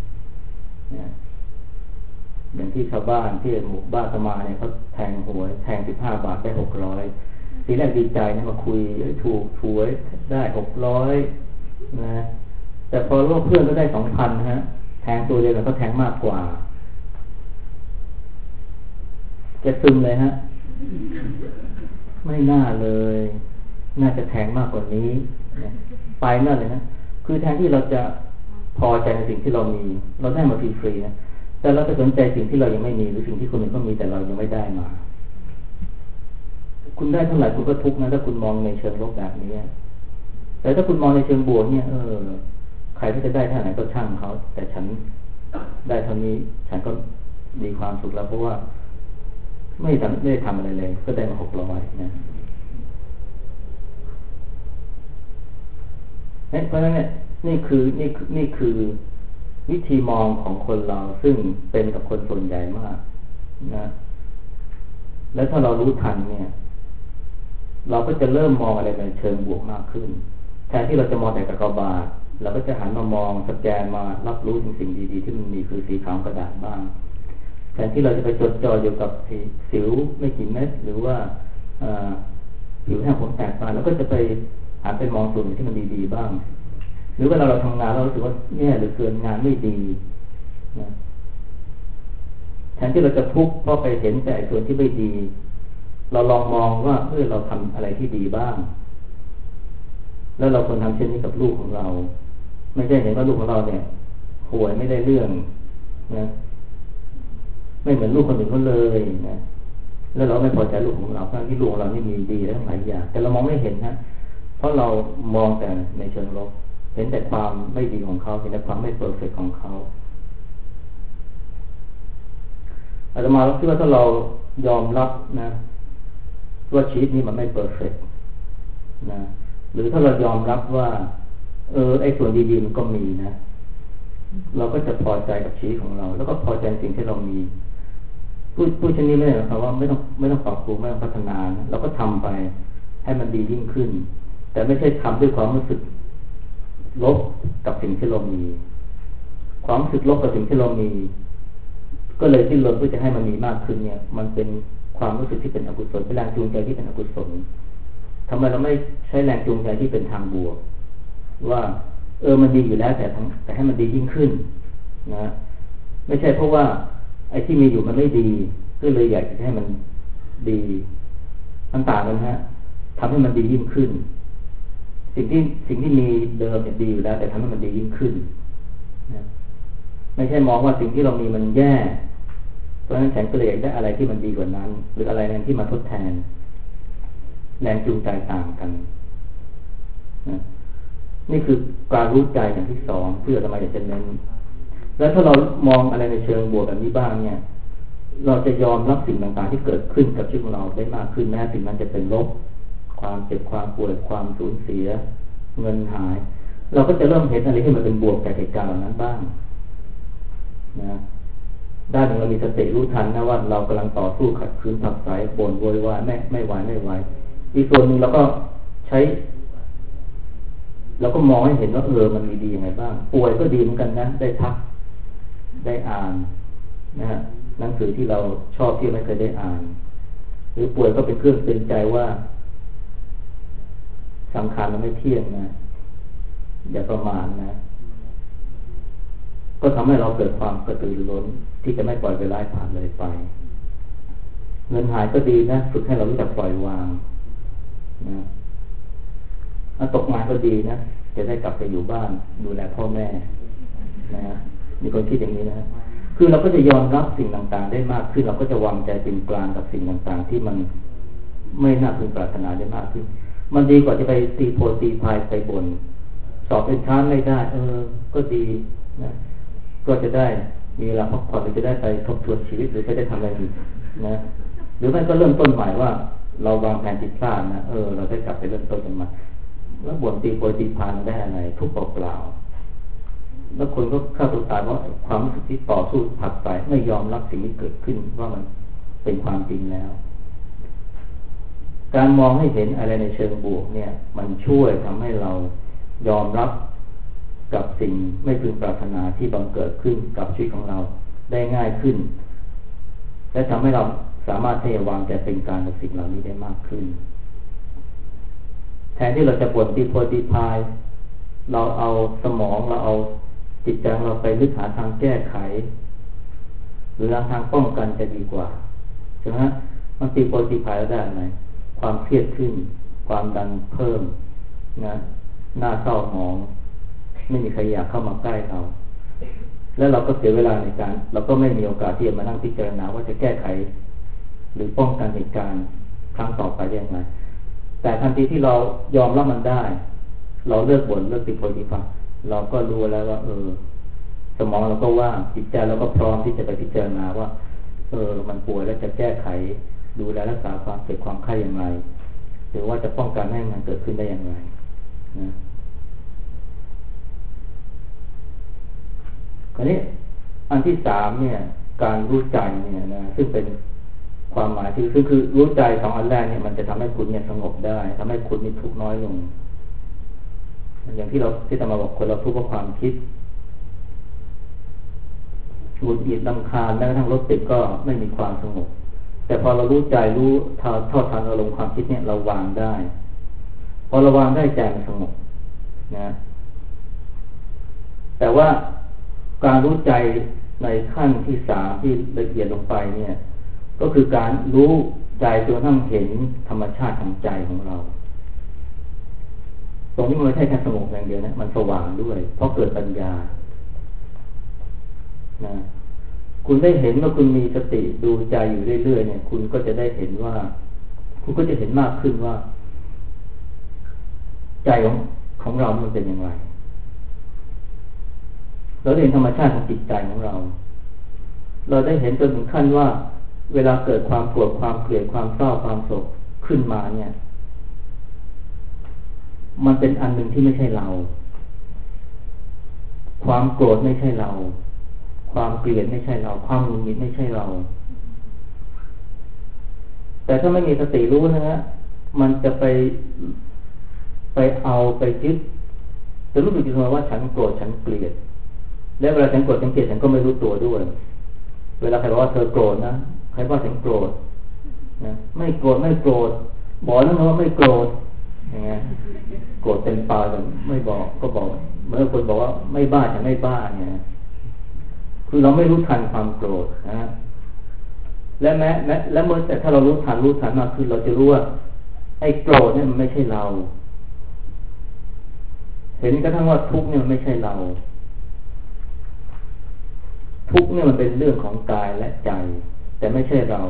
อย่างที่ชาวบ้านที่หมู่บ้านสมาเนี่ยเขาแทงหวยแทง15 บาทได้600ทีแรกดีใจนะมาคุยถูกหวยได้600นะแต่พอรู้ว่าเพื่อนก็ได้2,000นะฮะแทงตัวเดียวแล้วก็แทงมากกว่าแกซึมเลยฮะไม่น่าเลยน่าจะแทงมากกว่านี้ไปนั่นเลยนะคือแทนที่เราจะพอใจในสิ่งที่เรามีเราได้มาฟรีๆนะแต่เราไปสนใจสิ่งที่เรายังไม่มีหรือสิ่งที่คนอื่นก็มีแต่เรายังไม่ได้มาคุณได้เท่าไหร่คุณก็ทุกข์นะถ้าคุณมองในเชิงลบแบบนี้แต่ถ้าคุณมองในเชิงบวกเนี่ยใครที่จะได้เท่าไหร่ก็ช่างเขาแต่ฉันได้เท่านี้ฉันก็มีความสุขแล้วเพราะว่าไม่ได้ทำอะไรเลยก็ได้มา600นะเพราะฉะนั้นเนี่ยนี่คือวิธีมองของคนเราซึ่งเป็นกับคนส่วนใหญ่มากนะแล้วถ้าเรารู้ทันเนี่ยเราก็จะเริ่มมองอะไรในเชิงบวกมากขึ้นแทนที่เราจะมองแต่กากบาทเราก็จะหันมามองสแกนมารับรู้ถึงสิ่งดีๆที่มันมีคือสีขาวกระดาษบ้างแทนที่เราจะไปจดจ่ออยู่กับสิวไม่กี่เม็ดหรือว่าผิวแห้งผมแตกปลายแล้วก็จะไปหันไปมองส่วนที่มันดีๆบ้างหรือเวลาเราทำงานเรารู้สึกว่าแย่หรือเกินงานไม่ดีนะแทนที่เราจะทุกข์เพราะไปเห็นแต่ส่วนที่ไม่ดี เราลองมองว่าเราทำอะไรที่ดีบ้าง แล้วเราควรทำเช่นนี้กับลูกของเรา ไม่ใช่เห็นว่าลูกของเราเนี่ยห่วยไม่ได้เรื่องนะไม่เหมือนลูกคนอื่นเขาเลยนะแล้วเราไม่พอใจลูกของเราทั้งที่ลูกของเรานี่มีดีและหลายอย่างแต่เรามองไม่เห็นนะเพราะเรามองแต่ในเชิงลบเห็นแต่ความไม่ดีของเขาเห็นแต่ความไม่เพอร์เฟกต์ของเขาอาตมาคิดว่าถ้าเรายอมรับนะว่าชีวิตนี้มันไม่เพอร์เฟกต์นะหรือถ้าเรายอมรับว่าไอ้ส่วนดีๆมันก็มีนะเราก็จะพอใจกับชีวิตของเราแล้วก็พอใจสิ่งที่เรามีพูดเช่นนี้ไม่ได้หมายความว่าไม่ต้องปรับปรุงไม่ต้องพัฒนานะเราก็ทำไปให้มันดียิ่งขึ้นแต่ไม่ใช่ทำด้วยความรู้สึกลบกับสิ่งที่เรามีความรู้สึกลบกับสิ่งที่เรามีก็เลยที่เราเพื่อจะให้มันมีมากขึ้นเนี่ยมันเป็นความรู้สึกที่เป็นอกุศลเป็นแรงจูงใจที่เป็นอกุศลทำไมเราไม่ใช้แรงจูงใจที่เป็นทางบวกว่ามันดีอยู่แล้วแต่ให้มันดียิ่งขึ้นนะไม่ใช่เพราะว่าไอ้ที่มีอยู่มันไม่ดีก็เลยอยากจะให้มันดีต่างๆกันฮะทำให้มันดียิ่งขึ้นสิ่งที่มีเดิมเนี่ยดีอยู่แล้วแต่ทำให้มันดียิ่งขึ้นนะไม่ใช่มองว่าสิ่งที่เรามีมันแย่เพราะฉะนั้นฉันก็เลยอยากได้อะไรที่มันดีกว่านั้นหรืออะไรนั้นที่มาทดแทนแรงจูงใจต่างกันนะนี่คือการรู้ใจอย่างที่สองเพื่อทำไมอยากจะเน้นแล้วถ้าเรามองอะไรในเชิงบวกแบบนี้บ้างเนี่ยเราจะยอมรับสิ่งต่างๆที่เกิดขึ้นกับชีวิตของเราได้มากขึ้นแม้สิ่งนั้นจะเป็นลบความเจ็บความป่วยความสูญเสียเงินหายเราก็จะเริ่มเห็นอะไรที่มันเป็นบวกจากเหตุการณ์เหล่านั้นบ้างนะด้านหนึ่งเรามีสติรู้ทันนะว่าเรากำลังต่อสู้ขัดขืนผักใสบ่นโวยวายไม่ไหวอีกส่วนหนึ่งเราก็ใช้เราก็มองให้เห็นว่ามันมีดียังไงบ้างป่วยก็ดีเหมือนกันนะได้พักได้อ่านนะฮะหนังสือที่เราชอบที่ไม่เคยได้อ่านหรือป่วยก็เป็นเครื่องเตือนใจว่าสังขารมันไม่เที่ยงนะอย่าประมาทนะก็ทำให้เราเกิดความกระตือรือร้นที่จะไม่ปล่อยเวลาผ่านเลยไปเงินหายก็ดีนะฝึกให้เรารู้จักปล่อยวางนะตกงานก็ดีนะจะได้กลับไปอยู่บ้านดูแลพ่อแม่นะมีคนคิดอย่างนี้นะคือเราก็จะยอมรับสิ่งต่างๆได้มากขึ้นเราก็จะวางใจเป็นกลางกับสิ่งต่างๆที่มันไม่น่าพึงปรารถนาได้มากขึ้นมันดีกว่าจะไปตีโพตีพายไปบ่นสอบเป็นชั้นไม่ได้ก็ดีนะก็จะได้มีเวลาพักผ่อนหรือจะได้ไปทบทวนชีวิตหรือจะได้ทำอะไรอีกนะหรือไม่ก็เริ่มต้นใหม่ว่าเราวางแผนผิดพลาดนะเราได้กลับไปเริ่มต้นกันใหม่แล้วบ่นตีโพตีพายได้อะไรทุกเปล่าๆแล้วคนก็ฆ่าตัวตายเพราะความรู้สึกที่ต่อสู้ผักใส่ไม่ยอมรับสิ่งที่เกิดขึ้นว่ามันเป็นความจริงแล้วการมองให้เห็นอะไรในเชิงบวกเนี่ยมันช่วยทำให้เรายอมรับกับสิ่งไม่พึงปรารถนาที่บังเกิดขึ้นกับชีวิตของเราได้ง่ายขึ้นและทำให้เราสามารถที่จะวางใจเป็นกลางกับสิ่งเหล่านี้ได้มากขึ้นแทนที่เราจะบ่นตีโพตีพายเราเอาสมองเราเอาจิตใจของเราไปลึกหาทางแก้ไขหรือทางป้องกันจะดีกว่าใช่ไหมมันตีโพตีพายแล้วได้อะไรความเครียดขึ้นความดันเพิ่มนะหน้าเศร้าหมองไม่มีใครอยากเข้ามาใกล้เราแล้วเราก็เสียเวลาในการเราก็ไม่มีโอกาสที่จะมานั่งพิจารณาว่าจะแก้ไขหรือป้องกันเหตุการณ์ครั้งต่อไปได้อย่างไรแต่ทันทีที่เรายอมรับมันได้เราเลิกบ่นเลิกติดโพธิภาเราก็รู้แล้วว่าสมองเราก็ว่างจิตใจเราก็พร้อมที่จะไปพิจารณาว่ามันป่วยแล้วจะแก้ไขดูแลรักษาความเจ็บความไข้อย่างไรหรือว่าจะป้องกันให้มันเกิดขึ้นได้อย่างไรนะคราวนี้อันที่สามเนี่ยการรู้ใจเนี่ยนะซึ่งเป็นความหมายที่คือรู้ใจสองอันแรกเนี่ยมันจะทำให้คุณเนี่ยสงบได้ทำให้คุณนี่ทุกข์น้อยลงอย่างที่จะมาบอกคนเราทุกข์เพราะความคิดหงุดหงิดรำคาญแม้กระทั่งรถติดก็ไม่มีความสงบแต่พอเรารู้ใจรู้เท่าทันอารมณ์ความคิดเนี่ยเราวางได้พอเราวางได้ใจมันสงบนะแต่ว่าการรู้ใจในขั้นที่สามที่ละเอียดลงไปเนี่ยก็คือการรู้ใจจนกระทั่งเห็นธรรมชาติของใจของเราตรงนี้มันไม่ใช่แค่สงบอย่างเดียวนะมันสว่างด้วยเพราะเกิดปัญญานะคุณได้เห็นว่าคุณมีสติดูใจอยู่เรื่อยๆเนี่ยคุณก็จะได้เห็นว่าคุณก็จะเห็นมากขึ้นว่าใจของเรามันเป็นอย่างไรเราได้เห็นธรรมชาติของจิตใจของเราเราได้เห็นจนถึงขั้นว่าเวลาเกิดความโกรธความเกลียดความเศร้าความโศกขึ้นมาเนี่ยมันเป็นอันหนึ่งที่ไม่ใช่เราความโกรธไม่ใช่เราความเกลียดไม่ใช่เราความหงุดหงิดไม่ใช่เราแต่ถ้าไม่มีสติรู้นะฮะมันจะไปเอาไปยึดจะรู้สึกจริงๆว่าฉันโกรธฉันเกลียดและเวลาฉันโกรธฉันเกลียดฉันก็ไม่รู้ตัวด้วยเวลาใครบอกว่าเธอโกรธนะใครว่าฉันโกรธนะไม่โกรธบอกนั่นว่าไม่โกรธอย่างเงี้ยโกรธเต็มปากแต่ไม่บอกก็บอกเมื่อคนบอกว่าไม่บ้าฉันไม่บ้าเนี่ยคือเราไม่รู้ทันความโกรธนะและเมื่อแต่ถ้าเรารู้ทันมากขึ้นเราจะรู้ว่าไอ้โกรธเนี่ยมันไม่ใช่เราเห็นกระทั่งว่าทุกข์เนี่ยมันไม่ใช่เราทุกข์เนี่ยมันเป็นเรื่องของกายและใจแต่ไม่ใช่เรา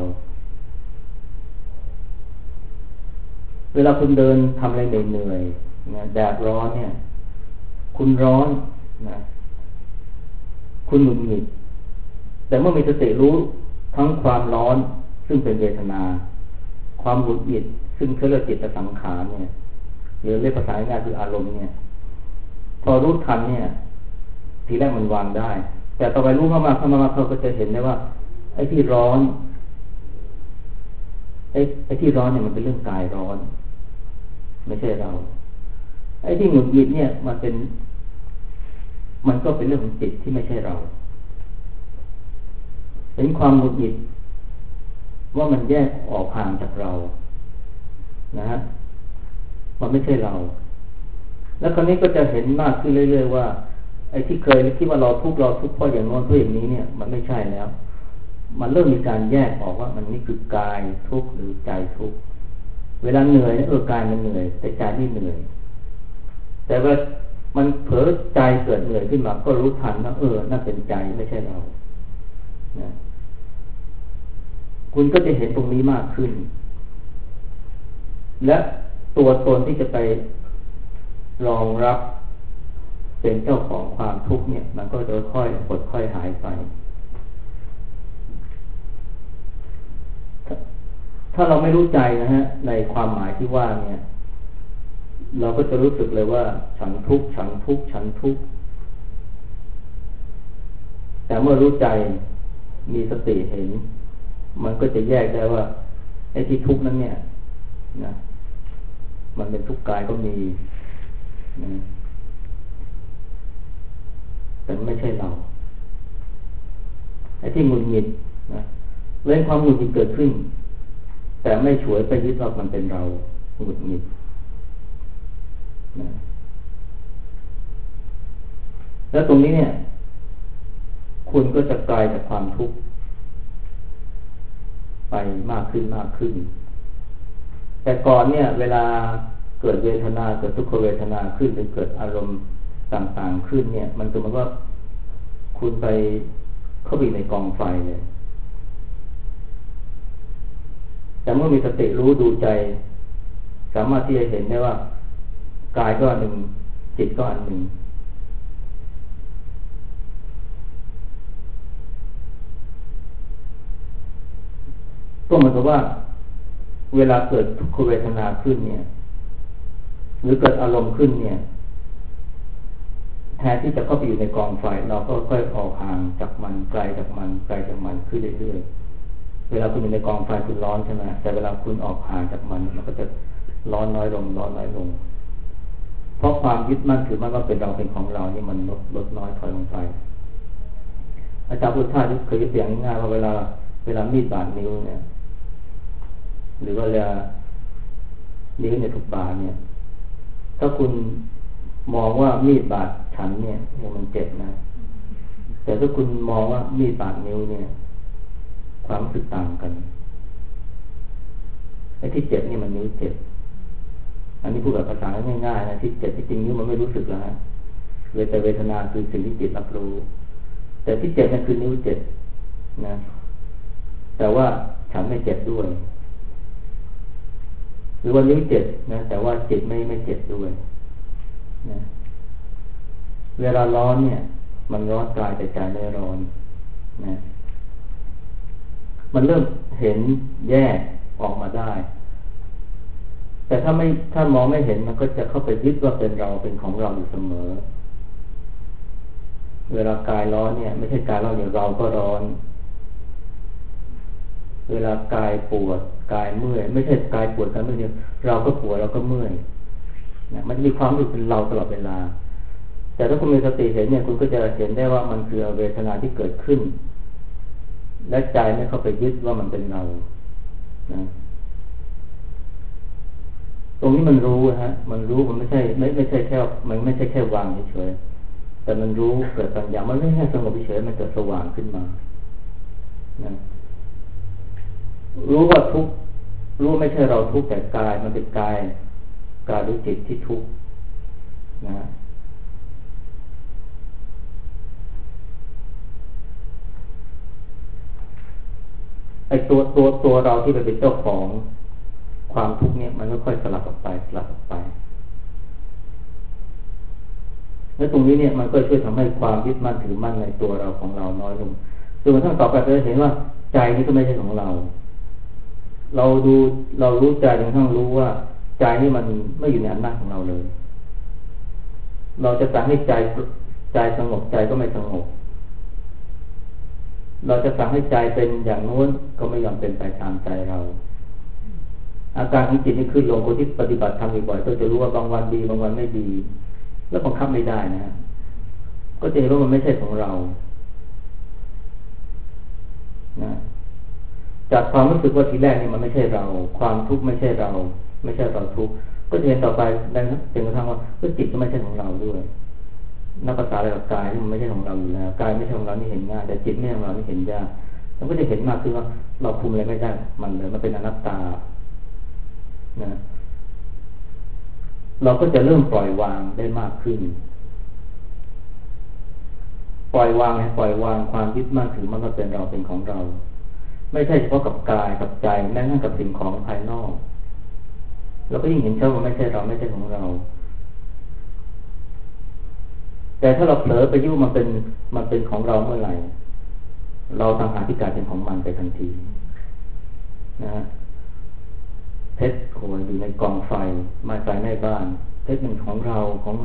เวลาคุณเดินทำอะไรเหนื่อยๆนะแดดร้อนเนี่ยคุณร้อนนะคุณหงุดหงิดแต่เมื่อมีสติรู้ทั้งความร้อนซึ่งเป็นเวทนาความหงุดหงิดซึ่งเขาเรียกจิตสังขารเนี่ยหรือเรียกภาษาง่ายคืออารมณ์เนี่ยพอรู้ทันเนี่ยทีแรกมันวางได้แต่ต่อไปรู้มากๆเขาก็จะเห็นได้ว่าไอ้ที่ร้อนไอ้ที่ร้อนเนี่ยมันเป็นเรื่องกายร้อนไม่ใช่เราไอ้ที่หงุดหงิดเนี่ยมันก็เป็นเรื่องของจิตที่ไม่ใช่เราเห็นความหงุดหงิดว่ามันแยกออกห่างจากเรานะฮะมันไม่ใช่เราแล้วคราวนี้ก็จะเห็นมากขึ้นเรื่อยๆว่าไอ้ที่เคยคิดว่าเราทุกข์เพราะอย่างโน้นเพราะอย่างนี้เนี่ยมันไม่ใช่แล้วมันเริ่มมีการแยกออกว่ามันนี่คือกายทุกข์หรือใจทุกข์เวลาเหนื่อยกายมันเหนื่อยแต่ใจไม่เหนื่อยแต่ว่ามันเผลอใจเกิดเหนื่อยขึ้นมาก็รู้ทันว่านั่นเป็นใจไม่ใช่เรานะคุณก็จะเห็นตรงนี้มากขึ้นและตัวตนที่จะไปรองรับเป็นเจ้าของความทุกข์เนี่ยมันก็จะค่อยหดค่อยหายไปถ้าเราไม่รู้ใจนะฮะในความหมายที่ว่าเนี่ยเราก็จะรู้สึกเลยว่าฉันทุกข์แต่เมื่อรู้ใจมีสติเห็นมันก็จะแยกได้ว่าไอ้ที่ทุกข์นั้นเนี่ยนะมันเป็นทุกข์กายก็มีนะแต่ไม่ใช่เราไอ้ที่หงุดหงิดนะเรื่องความหงุดหงิดเกิดขึ้นแต่ไม่ฉวยไปยึดว่ามันเป็นเราหงุดหงิดนะแล้วตรงนี้เนี่ยคุณก็จะกลายจากความทุกข์ไปมากขึ้นแต่ก่อนเนี่ยเวลาเกิดเวทนาเกิดทุกขเวทนาขึ้นหรือเกิดอารมณ์ต่างๆขึ้นเนี่ยมันจะเหมือนว่าคุณไปเข้าไปในกองไฟเลยแต่เมื่อมีสติรู้ดูใจสามารถที่จะเห็นได้ว่ากายก็อันหนึ่งจิตก็อันหนึ่งก็เหมือนกับว่าเวลาเกิดทุกขเวทนาขึ้นเนี่ยหรือเกิดอารมณ์ขึ้นเนี่ยแทนที่จะเข้าไปอยู่ในกองไฟเราก็ค่อยออกห่างจากมันไกลจากมันขึ้นเรื่อยๆเวลาคุณอยู่ในกองไฟคุณร้อนใช่ไหมแต่เวลาคุณออกห่างจากมันก็จะร้อนน้อยลงเพราะความยึดมั่นถือมั่นว่าเป็นเราเป็นของเรานี่มันลดน้อยถอยลงไปอาจารย์พุทธทาสเคยยกตัวอย่างง่ายๆว่าเวลามีดบาดนิ้วเนี่ยหรือว่าเวลานิ้วเนี่ยถูกบาดเนี่ยถ้าคุณมองว่ามีดบาดฉันเนี่ยมันเจ็บนะแต่ถ้าคุณมองว่ามีดบาดนิ้วเนี่ยความรู้สึกต่างกันไอ้ที่เจ็บนี่มันนิ้วเจ็บอันนี้พูดแบบภาษาง่ายๆนะที่เจ็บที่จริงนิ้วมันไม่รู้สึกแล้วแต่เวทนาคือสิ่งที่จิตรับรู้แต่ที่เจ็บนั่นคือนิ้วเจ็บนะแต่ว่าฉันไม่เจ็บด้วยหรือว่านิ้วเจ็บนะแต่ว่าจิตไม่เจ็บด้วยนะเวลาร้อนเนี่ยมันร้อนกายแต่ใจไม่ร้อนนะมันเริ่มเห็นแยกออกมาได้แต่ถ้ามองไม่เห็นมันก็จะเข้าไปยึดว่าเป็นเราเป็นของเราอยู่เสมอเวลากายร้อนเนี่ยไม่ใช่กายร้อนอย่างเราก็ร้อนเวลากายปวดกายเมื่อยไม่ใช่กายปวดกายเมื่อยเนี่ยเราก็ปวดเราก็เมื่อยนะมันมีความรู้สึกเป็นเราตลอดเวลาแต่ถ้าคุณมีสติเห็นเนี่ยคุณก็จะเห็นได้ว่ามันคือเวทนาที่เกิดขึ้นและใจไม่เข้าไปยึดว่ามันเป็นเรานะตรงนี้มันรู้ฮะมันรู้มันไม่ใช่แค่มันไม่ใช่แค่วางเฉยๆแต่มันรู้เกิดปัญญามันไม่ใช่สงบเฉยๆมันเกิดสว่างขึ้นมานะรู้ว่าทุกข์รู้ไม่ใช่เราทุกข์แต่กายมันเป็นกายหรือจิตที่ทุกข์นะไอ้ตัวเราที่เป็นเจ้าของความทุกข์เนี่ยมันก็ค่อยสลับออกไปและตรงนี้เนี่ยมันก็ช่วยทำให้ความยึดมั่นถือมั่นในตัวเราของเราน้อยลงจนกระทั่งต่อไปเราจะเห็นว่าใจนี้ก็ไม่ใช่ของเราเรารู้ใจจนกระทั่งรู้ว่าใจนี่มันไม่อยู่ในอำนาจของเราเลยเราจะสั่งให้ใจสงบใจก็ไม่สงบเราจะสั่งให้ใจเป็นอย่างโน้นก็ไม่ยอมเป็นไปตามใจเราอาการของจิตนี่ขึ้นลงคนที่ปฏิบัติธรรมบ่อยๆก็จะรู้ว่าบางวันดีบางวันไม่ดีแล้วบังคับไม่ได้นะก็จะเห็นว่ามันไม่ใช่ของเรานะจากความรู้สึกว่าทีแรกนี่มันไม่ใช่เราความทุกข์ไม่ใช่เราทุกข์ก็จะเห็นต่อไปได้จนกระทั่งว่าจิตก็ไม่ใช่ของเราด้วยนับภาษาอะไรกับกายที่มันไม่ใช่ของเราอยู่แล้วกายไม่ใช่ของเรานี่เห็นง่ายแต่จิตไม่ใช่ของเรานี่เห็นยากมันก็จะเห็นมากขึ้นว่าเราคุมอะไรไม่ได้มันเลยมันเป็นอนัตตานะเราก็จะเริ่มปล่อยวางได้มากขึ้นปล่อยวางความยึดมั่นถือมันก็เป็นเราเป็นของเราไม่ใช่เฉพาะกับกายกับใจแม้กระทั่งกับสิ่งของภายนอกเราก็ยิ่งเห็นชัดว่าไม่ใช่เราไม่ใช่ของเราแต่ถ้าเราเผลอไปยุ่งมันเป็นของเราเมื่อไหร่เราต่างหากที่กลายเป็นของมันไปทันทีนะเพชรโขนอยู่ในกองไฟไม้ไฟในบ้านเพชรเป็นของเรา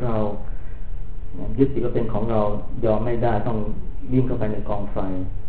ยึดติดว่าเป็นของเรายอมไม่ได้ต้องวิ่งเข้าไปในกองไฟ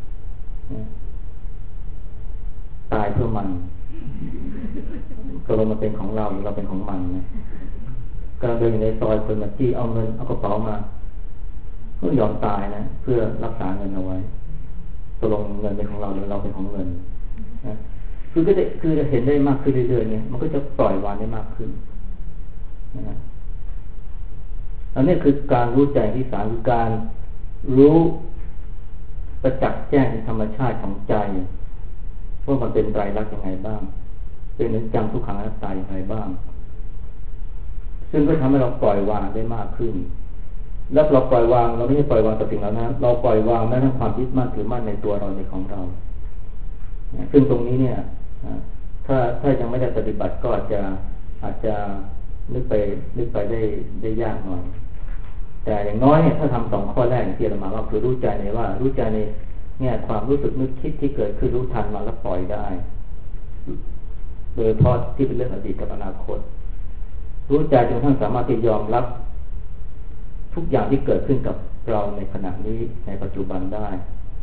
ตายเพื่อมันก็ลงมาเป็นของเราหรือเราเป็นของมันนะกำลังเดินอยู่ในซอยคนมาจี้เอาเงินเอากระเป๋ามาก็ยอมตายนะเพื่อรักษาเงินเอาไว้ตกลงเงินเป็นของเราหรือเราเป็นของเงินนะคือจะเห็นได้มากขึ้นเรื่อยๆเนี่ยมันก็จะปล่อยวางได้มากขึ้นนะอันนี้คือการรู้ใจที่สามคือการรู้ประจักษ์แจ้งในธรรมชาติของใจว่ามันเป็นไตรลักษณ์ยังไงบ้างเป็นอนิจจังทุกขังอนัตตาอย่างไรบ้างซึ่งก็ทำให้เราปล่อยวางได้มากขึ้นแล้วเราปล่อยวางเราไม่ใช่ปล่อยวางต่อสิ่งเหล่านั้นเราปล่อยวางแม้ทั้งความยึดมั่นถือมั่นในตัวเราในของเราซึ่งตรงนี้เนี่ยถ้ายังไม่ได้ปฏิบัติก็อาจจะนึกไปได้ยากหน่อยแต่อย่างน้อยเนี่ยถ้าทำ2 ข้อแรกที่เรามาว่าคือรู้ใจในเนี่ยความรู้สึกนึกคิดที่เกิดขึ้นรู้ทันมาแล้วปล่อยได้โดยเฉพาะที่เป็นเรื่องอดีตกับอนาคตรู้ใจจนทั้งสามารถที่ยอมรับทุกอย่างที่เกิดขึ้นกับเราในขณะนี้ในปัจจุบันได้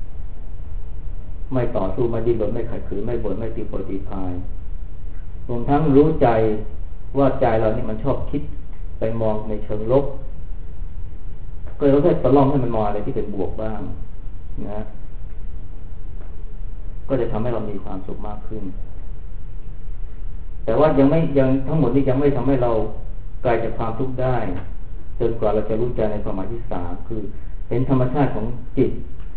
ไม่ต่อสู้ไม่ดิ้นรนไม่ขัดขืนไม่บ่นไม่ตีโพตีพายรวมทั้งรู้ใจว่าใจเรานี่มันชอบคิดไปมองในเชิงลบก็เราแค่ตะล่อมให้มันมองอะไรที่เป็นบวกบ้างนะก็จะทำให้เรามีความสุขมากขึ้นแต่ว่ายังทั้งหมดนี้ยังไม่ทำให้เราไกลจากความทุกข์ได้จนกว่าเราจะรู้ใจในความหมายที่3คือเห็นธรรมชาติของจิต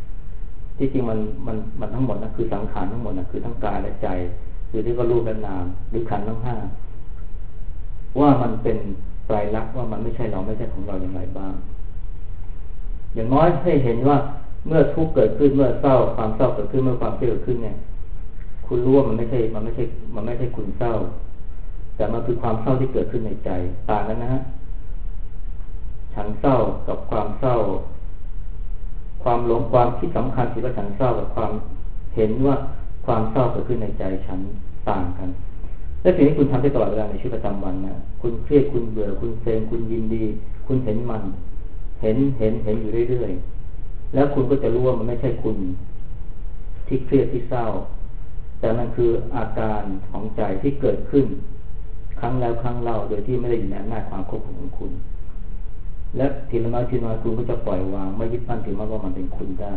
ที่จริงมันทั้งหมดนะคือสังขารทั้งหมดนะคือทั้งกายและใจหรือที่ก็รูปและนามหรือขันธ์ทั้งห้าว่ามันเป็นไตรลักษณ์ว่ามันไม่ใช่เราไม่ใช่ของเราอย่างไรบ้างอย่างน้อยให้เห็นว่าเมื่อทุกข์เกิดขึ้นเมื่อเศร้าความเศร้าเกิดขึ้นเมื่อความเศร้าเกิดขึ้นเนี่ยคุณรู้ว่ามันไม่ใช่คุณเศร้าแต่มันคือความเศร้าที่เกิดขึ้นในใจต่างกันนะฮะฉันเศร้ากับความเศร้าความหลงความคิดสำคัญที่ว่าฉันเศร้ากับความเห็นว่าความเศร้าเกิดขึ้นในใจฉันต่างกันและสิ่งที่คุณทำได้ตลอดเวลาในชีวิตประจำวันนะคุณเครียดคุณเบื่อคุณเซ็งคุณยินดีคุณเห็นมันเห็นอยู่เรื่อยๆแล้วคุณก็จะรู้ว่ามันไม่ใช่คุณที่เครียดที่เศร้าแต่มันคืออาการของใจที่เกิดขึ้นครั้งแล้วครั้งเล่าโดยที่ไม่ได้อยู่ในอำนาจความควบคุมของคุณและทีละน้อยคุณก็จะปล่อยวางไม่ยึดมั่นถือมั่นว่ามันเป็นคุณได้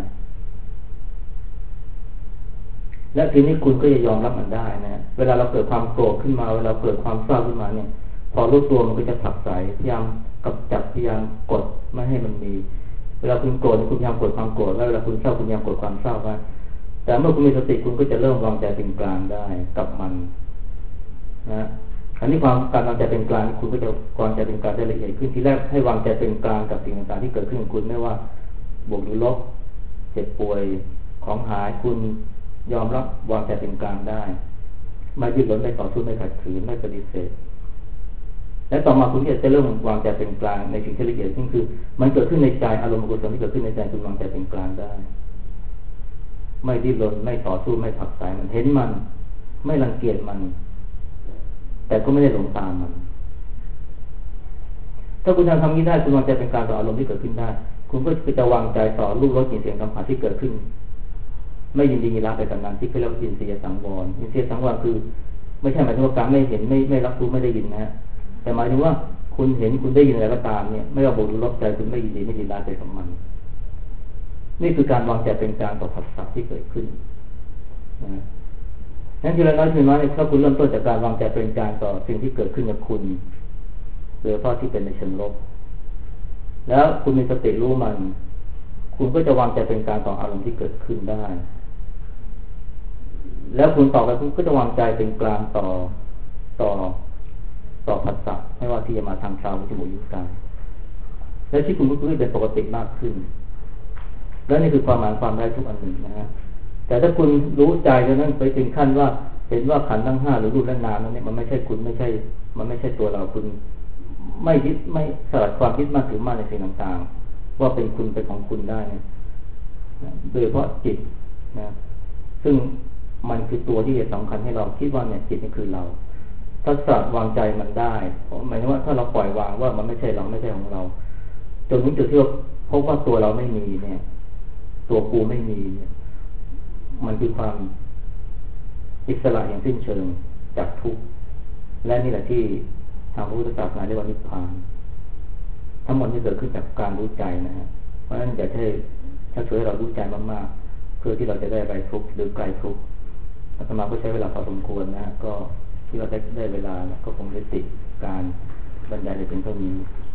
และทีนี้คุณก็จะยอมรับมันได้นะเวลาเราเกิดความโกรธขึ้นมาเวลาเกิดความเศร้าขึ้นมาเนี่ยพอรู้ตัวมันก็จะผลักไสพยายามกำจัดพยายามกดไม่ให้มันมีเวลาคุณโกรธคุณพยายามกดความโกรธแล้วเวลาคุณเศร้าคุณพยายามกดความเศร้าไว้แต่เมื่อคุณมีสติคุณก็จะเริ่มวางใจเป็นกลางได้กับมันนะอันนี้การวางใจเป็นกลางคุณก็จะวางใจเป็นกลางได้ละเอียดขึ้นทีแรกให้วางใจเป็นกลางกับสิ่งต่างๆที่เกิดขึ้นกับคุณไม่ว่าบวกหรือลบเจ็บป่วยของหายคุณยอมรับวางใจเป็นกลางได้ไม่ยึดถือไม่ต่อสู้ไม่ขัดขืนไม่ปฏิเสธและต่อมาคุณจะเริ่มวางใจเป็นกลางในสิ่งที่ละเอียดซึ่งคือมันเกิดขึ้นในใจอารมณ์กุศลที่เกิดขึ้นในใจคุณวางใจเป็นกลางได้ไม่ดิ้นรนไม่ต่อสู้ไม่ผักใส่มันเห็นมันไม่รังเกียจมันแต่ก็ไม่ได้หลงตามมันถ้าคุณทำนี้ได้คุณวางใจเป็นกลางต่ออารมณ์ที่เกิดขึ้นได้คุณก็จะวางใจต่อรูปรสกลิ่นเสียงสัมผัสที่เกิดขึ้นไม่ยินดียินร้ายไปกับนั้นที่เรียกว่าอินทรียสังวรอินทรียสังวรคือไม่ใช่หมายถึงว่าการไม่เห็นไม่รับรู้ไม่ได้ยินนะฮะแต่หมายถึงว่าคุณเห็นคุณได้ยินอะไรก็ตามเนี่ยไม่ว่าบวกหรือลบใจคุณไม่ยินดีไม่ยินร้ายไปกับมันนี่คือการวางใจเป็นกลางต่อผัสสะที่เกิดขึ้นนะนั้นทีละน้อยถ้าคุณเริ่มต้นจากการวางใจเป็นกลางต่อสิ่งที่เกิดขึ้นกับคุณโดยเฉพาะที่เป็นในเชิงลบแล้วคุณมีสติรู้มันคุณก็จะวางใจเป็นกลางต่ออารมณ์ที่เกิดขึ้นได้แล้วคุณต่อไปคุณก็จะวางใจเป็นกลางต่อผัสสะไม่ว่าที่จะมาทางตาหูจมูกลิ้นกายและที่คุณก็เป็นปกติมากขึ้นและนี่คือความหมายความได้ทุกอันหนึ่งนะฮะแต่ถ้าคุณรู้ใจแล้วนั้นไปถึงขั้นว่าเห็นว่าขันธ์ทั้งห้าหรือรูปและนามนั้นเนี่ยมันไม่ใช่คุณมันไม่ใช่ตัวเราคุณไม่ยึดไม่สลัดความยึดมั่นถือมั่นในสิ่งต่างๆว่าเป็นคุณเป็นของคุณได้นะโดยเฉพาะจิตนะซึ่งมันคือตัวที่จะสำคัญให้เราคิดว่าเนี่ยจิตนี่คือเราถ้าสลัดวางใจมันได้หมายถึงว่าถ้าเราปล่อยวางว่ามันไม่ใช่เราไม่ใช่ของเราจนถึงจุดที่พบว่าตัวเราไม่มีเนี่ยตัวกูไม่มีเนี่ยมันคือความอิสระอย่างสิ้นเชิงจากทุกข์และนี่แหละที่ทางพระพุทธศาสนาเรียกว่านิพพานทั้งหมดนี้เกิดขึ้นจากการรู้ใจนะฮะเพราะฉะนั้นอยากให้ถ้าช่วยเรารู้ใจมากๆเพื่อที่เราจะได้ไร้ทุกข์หรือไกลทุกข์อาตมาก็ใช้เวลาพอสมควรนะฮะก็ที่เราได้เวลาก็คงได้ติดการบรรยายในเป็นเท่านี้